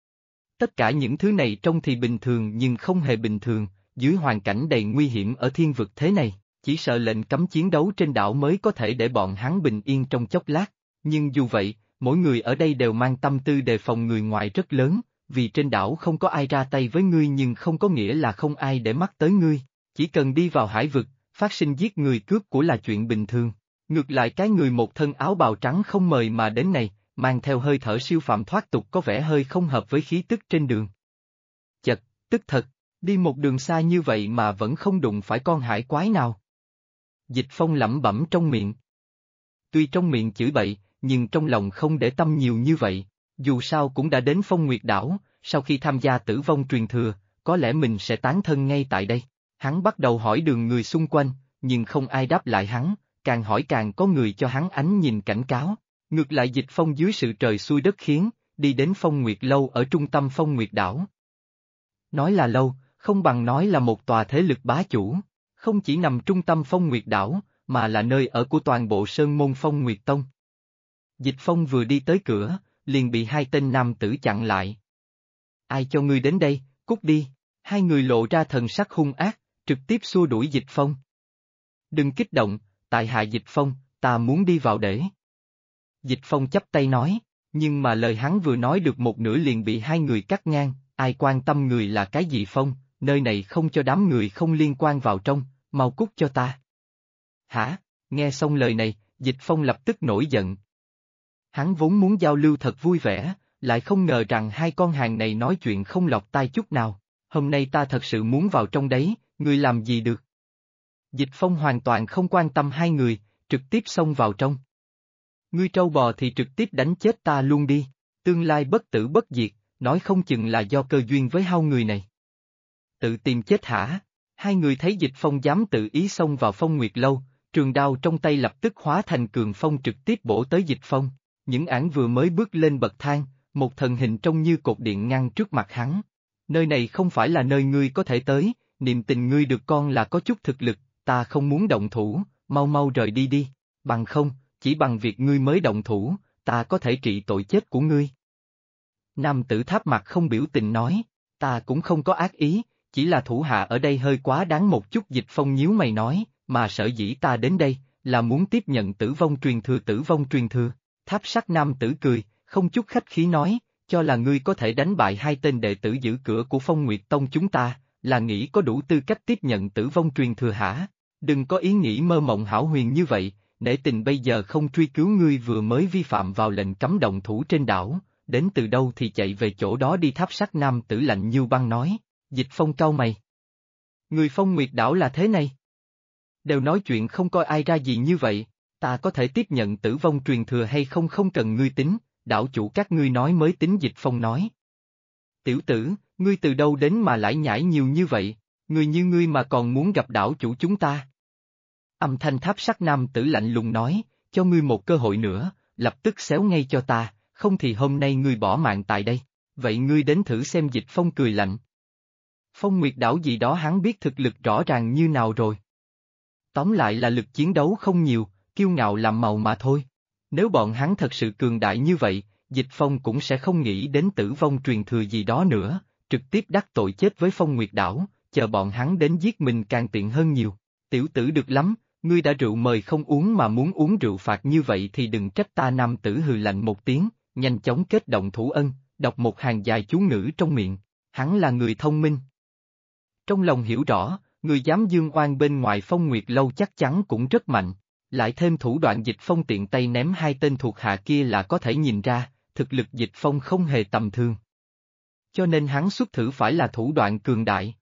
Tất cả những thứ này trông thì bình thường nhưng không hề bình thường, dưới hoàn cảnh đầy nguy hiểm ở thiên vực thế này, chỉ sợ lệnh cấm chiến đấu trên đảo mới có thể để bọn hắn bình yên trong chốc lát. Nhưng dù vậy, mỗi người ở đây đều mang tâm tư đề phòng người ngoài rất lớn, vì trên đảo không có ai ra tay với ngươi nhưng không có nghĩa là không ai để mắt tới ngươi. Chỉ cần đi vào hải vực, phát sinh giết người cướp của là chuyện bình thường. Ngược lại cái người một thân áo bào trắng không mời mà đến này, mang theo hơi thở siêu phàm thoát tục có vẻ hơi không hợp với khí tức trên đường. Chật, tức thật, đi một đường xa như vậy mà vẫn không đụng phải con hải quái nào. Dịch Phong lẩm bẩm trong miệng. Tuy trong miệng chửi bậy, nhưng trong lòng không để tâm nhiều như vậy, dù sao cũng đã đến Phong Nguyệt đảo, sau khi tham gia tử vong truyền thừa, có lẽ mình sẽ tán thân ngay tại đây. Hắn bắt đầu hỏi đường người xung quanh, nhưng không ai đáp lại hắn, càng hỏi càng có người cho hắn ánh nhìn cảnh cáo. Ngược lại Dịch Phong dưới sự trời xui đất khiến, đi đến Phong Nguyệt lâu ở trung tâm Phong Nguyệt đảo. Nói là lâu, không bằng nói là một tòa thế lực bá chủ, không chỉ nằm trung tâm Phong Nguyệt đảo, mà là nơi ở của toàn bộ sơn môn Phong Nguyệt Tông. Dịch Phong vừa đi tới cửa, liền bị hai tên nam tử chặn lại. Ai cho ngươi đến đây, cút đi, hai người lộ ra thần sắc hung ác, trực tiếp xua đuổi Dịch Phong. Đừng kích động, tại hạ Dịch Phong, ta muốn đi vào để. Dịch Phong chắp tay nói, nhưng mà lời hắn vừa nói được một nửa liền bị hai người cắt ngang, ai quan tâm người là cái gì Phong, nơi này không cho đám người không liên quan vào trong, mau cút cho ta. Hả? Nghe xong lời này, Dịch Phong lập tức nổi giận. Hắn vốn muốn giao lưu thật vui vẻ, lại không ngờ rằng hai con hàng này nói chuyện không lọt tai chút nào. Hôm nay ta thật sự muốn vào trong đấy, ngươi làm gì được? Dịch Phong hoàn toàn không quan tâm hai người, trực tiếp xông vào trong. Ngươi trâu bò thì trực tiếp đánh chết ta luôn đi, tương lai bất tử bất diệt, nói không chừng là do cơ duyên với hai người này. Tự tìm chết hả? Hai người thấy Dịch Phong dám tự ý xông vào Phong Nguyệt Lâu, trường đao trong tay lập tức hóa thành cường phong trực tiếp bổ tới Dịch Phong. Những ảng vừa mới bước lên bậc thang, một thần hình trông như cột điện ngăn trước mặt hắn. Nơi này không phải là nơi ngươi có thể tới, niệm tình ngươi được con là có chút thực lực, ta không muốn động thủ, mau mau rời đi đi, bằng không, chỉ bằng việc ngươi mới động thủ, ta có thể trị tội chết của ngươi. Nam tử tháp mặt không biểu tình nói, ta cũng không có ác ý, chỉ là thủ hạ ở đây hơi quá đáng một chút. Dịch Phong nhíu mày nói, mà sở dĩ ta đến đây, là muốn tiếp nhận tử vong truyền thừa. Tháp sắc nam tử cười, không chút khách khí nói, cho là ngươi có thể đánh bại hai tên đệ tử giữ cửa của Phong Nguyệt Tông chúng ta, là nghĩ có đủ tư cách tiếp nhận tử vong truyền thừa hả? Đừng có ý nghĩ mơ mộng hão huyền như vậy, nể tình bây giờ không truy cứu ngươi vừa mới vi phạm vào lệnh cấm động thủ trên đảo, đến từ đâu thì chạy về chỗ đó đi. Tháp sắc nam tử lạnh như băng nói. Dịch Phong cau mày. Người Phong Nguyệt đảo là thế này. Đều nói chuyện không coi ai ra gì như vậy, ta có thể tiếp nhận tử vong truyền thừa hay không không cần ngươi tính, đảo chủ các ngươi nói mới tính. Dịch Phong nói. Tiểu tử, ngươi từ đâu đến mà lải nhải nhiều như vậy, người như ngươi mà còn muốn gặp đảo chủ chúng ta. Âm thanh tháp sắc nam tử lạnh lùng nói, cho ngươi một cơ hội nữa, lập tức xéo ngay cho ta, không thì hôm nay ngươi bỏ mạng tại đây, vậy ngươi đến thử xem. Dịch Phong cười lạnh. Phong Nguyệt đảo gì đó hắn biết thực lực rõ ràng như nào rồi. Tóm lại là lực chiến đấu không nhiều, kiêu ngạo làm màu mà thôi. Nếu bọn hắn thật sự cường đại như vậy, Dịch Phong cũng sẽ không nghĩ đến tử vong truyền thừa gì đó nữa, trực tiếp đắc tội chết với Phong Nguyệt đảo, chờ bọn hắn đến giết mình càng tiện hơn nhiều. Tiểu tử được lắm, ngươi đã rượu mời không uống mà muốn uống rượu phạt như vậy thì đừng trách ta. Nam tử hừ lạnh một tiếng, nhanh chóng kết động thủ ân, đọc một hàng dài chú ngữ trong miệng. Hắn là người thông minh. Trong lòng hiểu rõ, người dám dương oan bên ngoài Phong Nguyệt Lâu chắc chắn cũng rất mạnh. Lại thêm thủ đoạn Dịch Phong tiện tay ném hai tên thuộc hạ kia là có thể nhìn ra, thực lực Dịch Phong không hề tầm thường. Cho nên hắn xuất thử phải là thủ đoạn cường đại.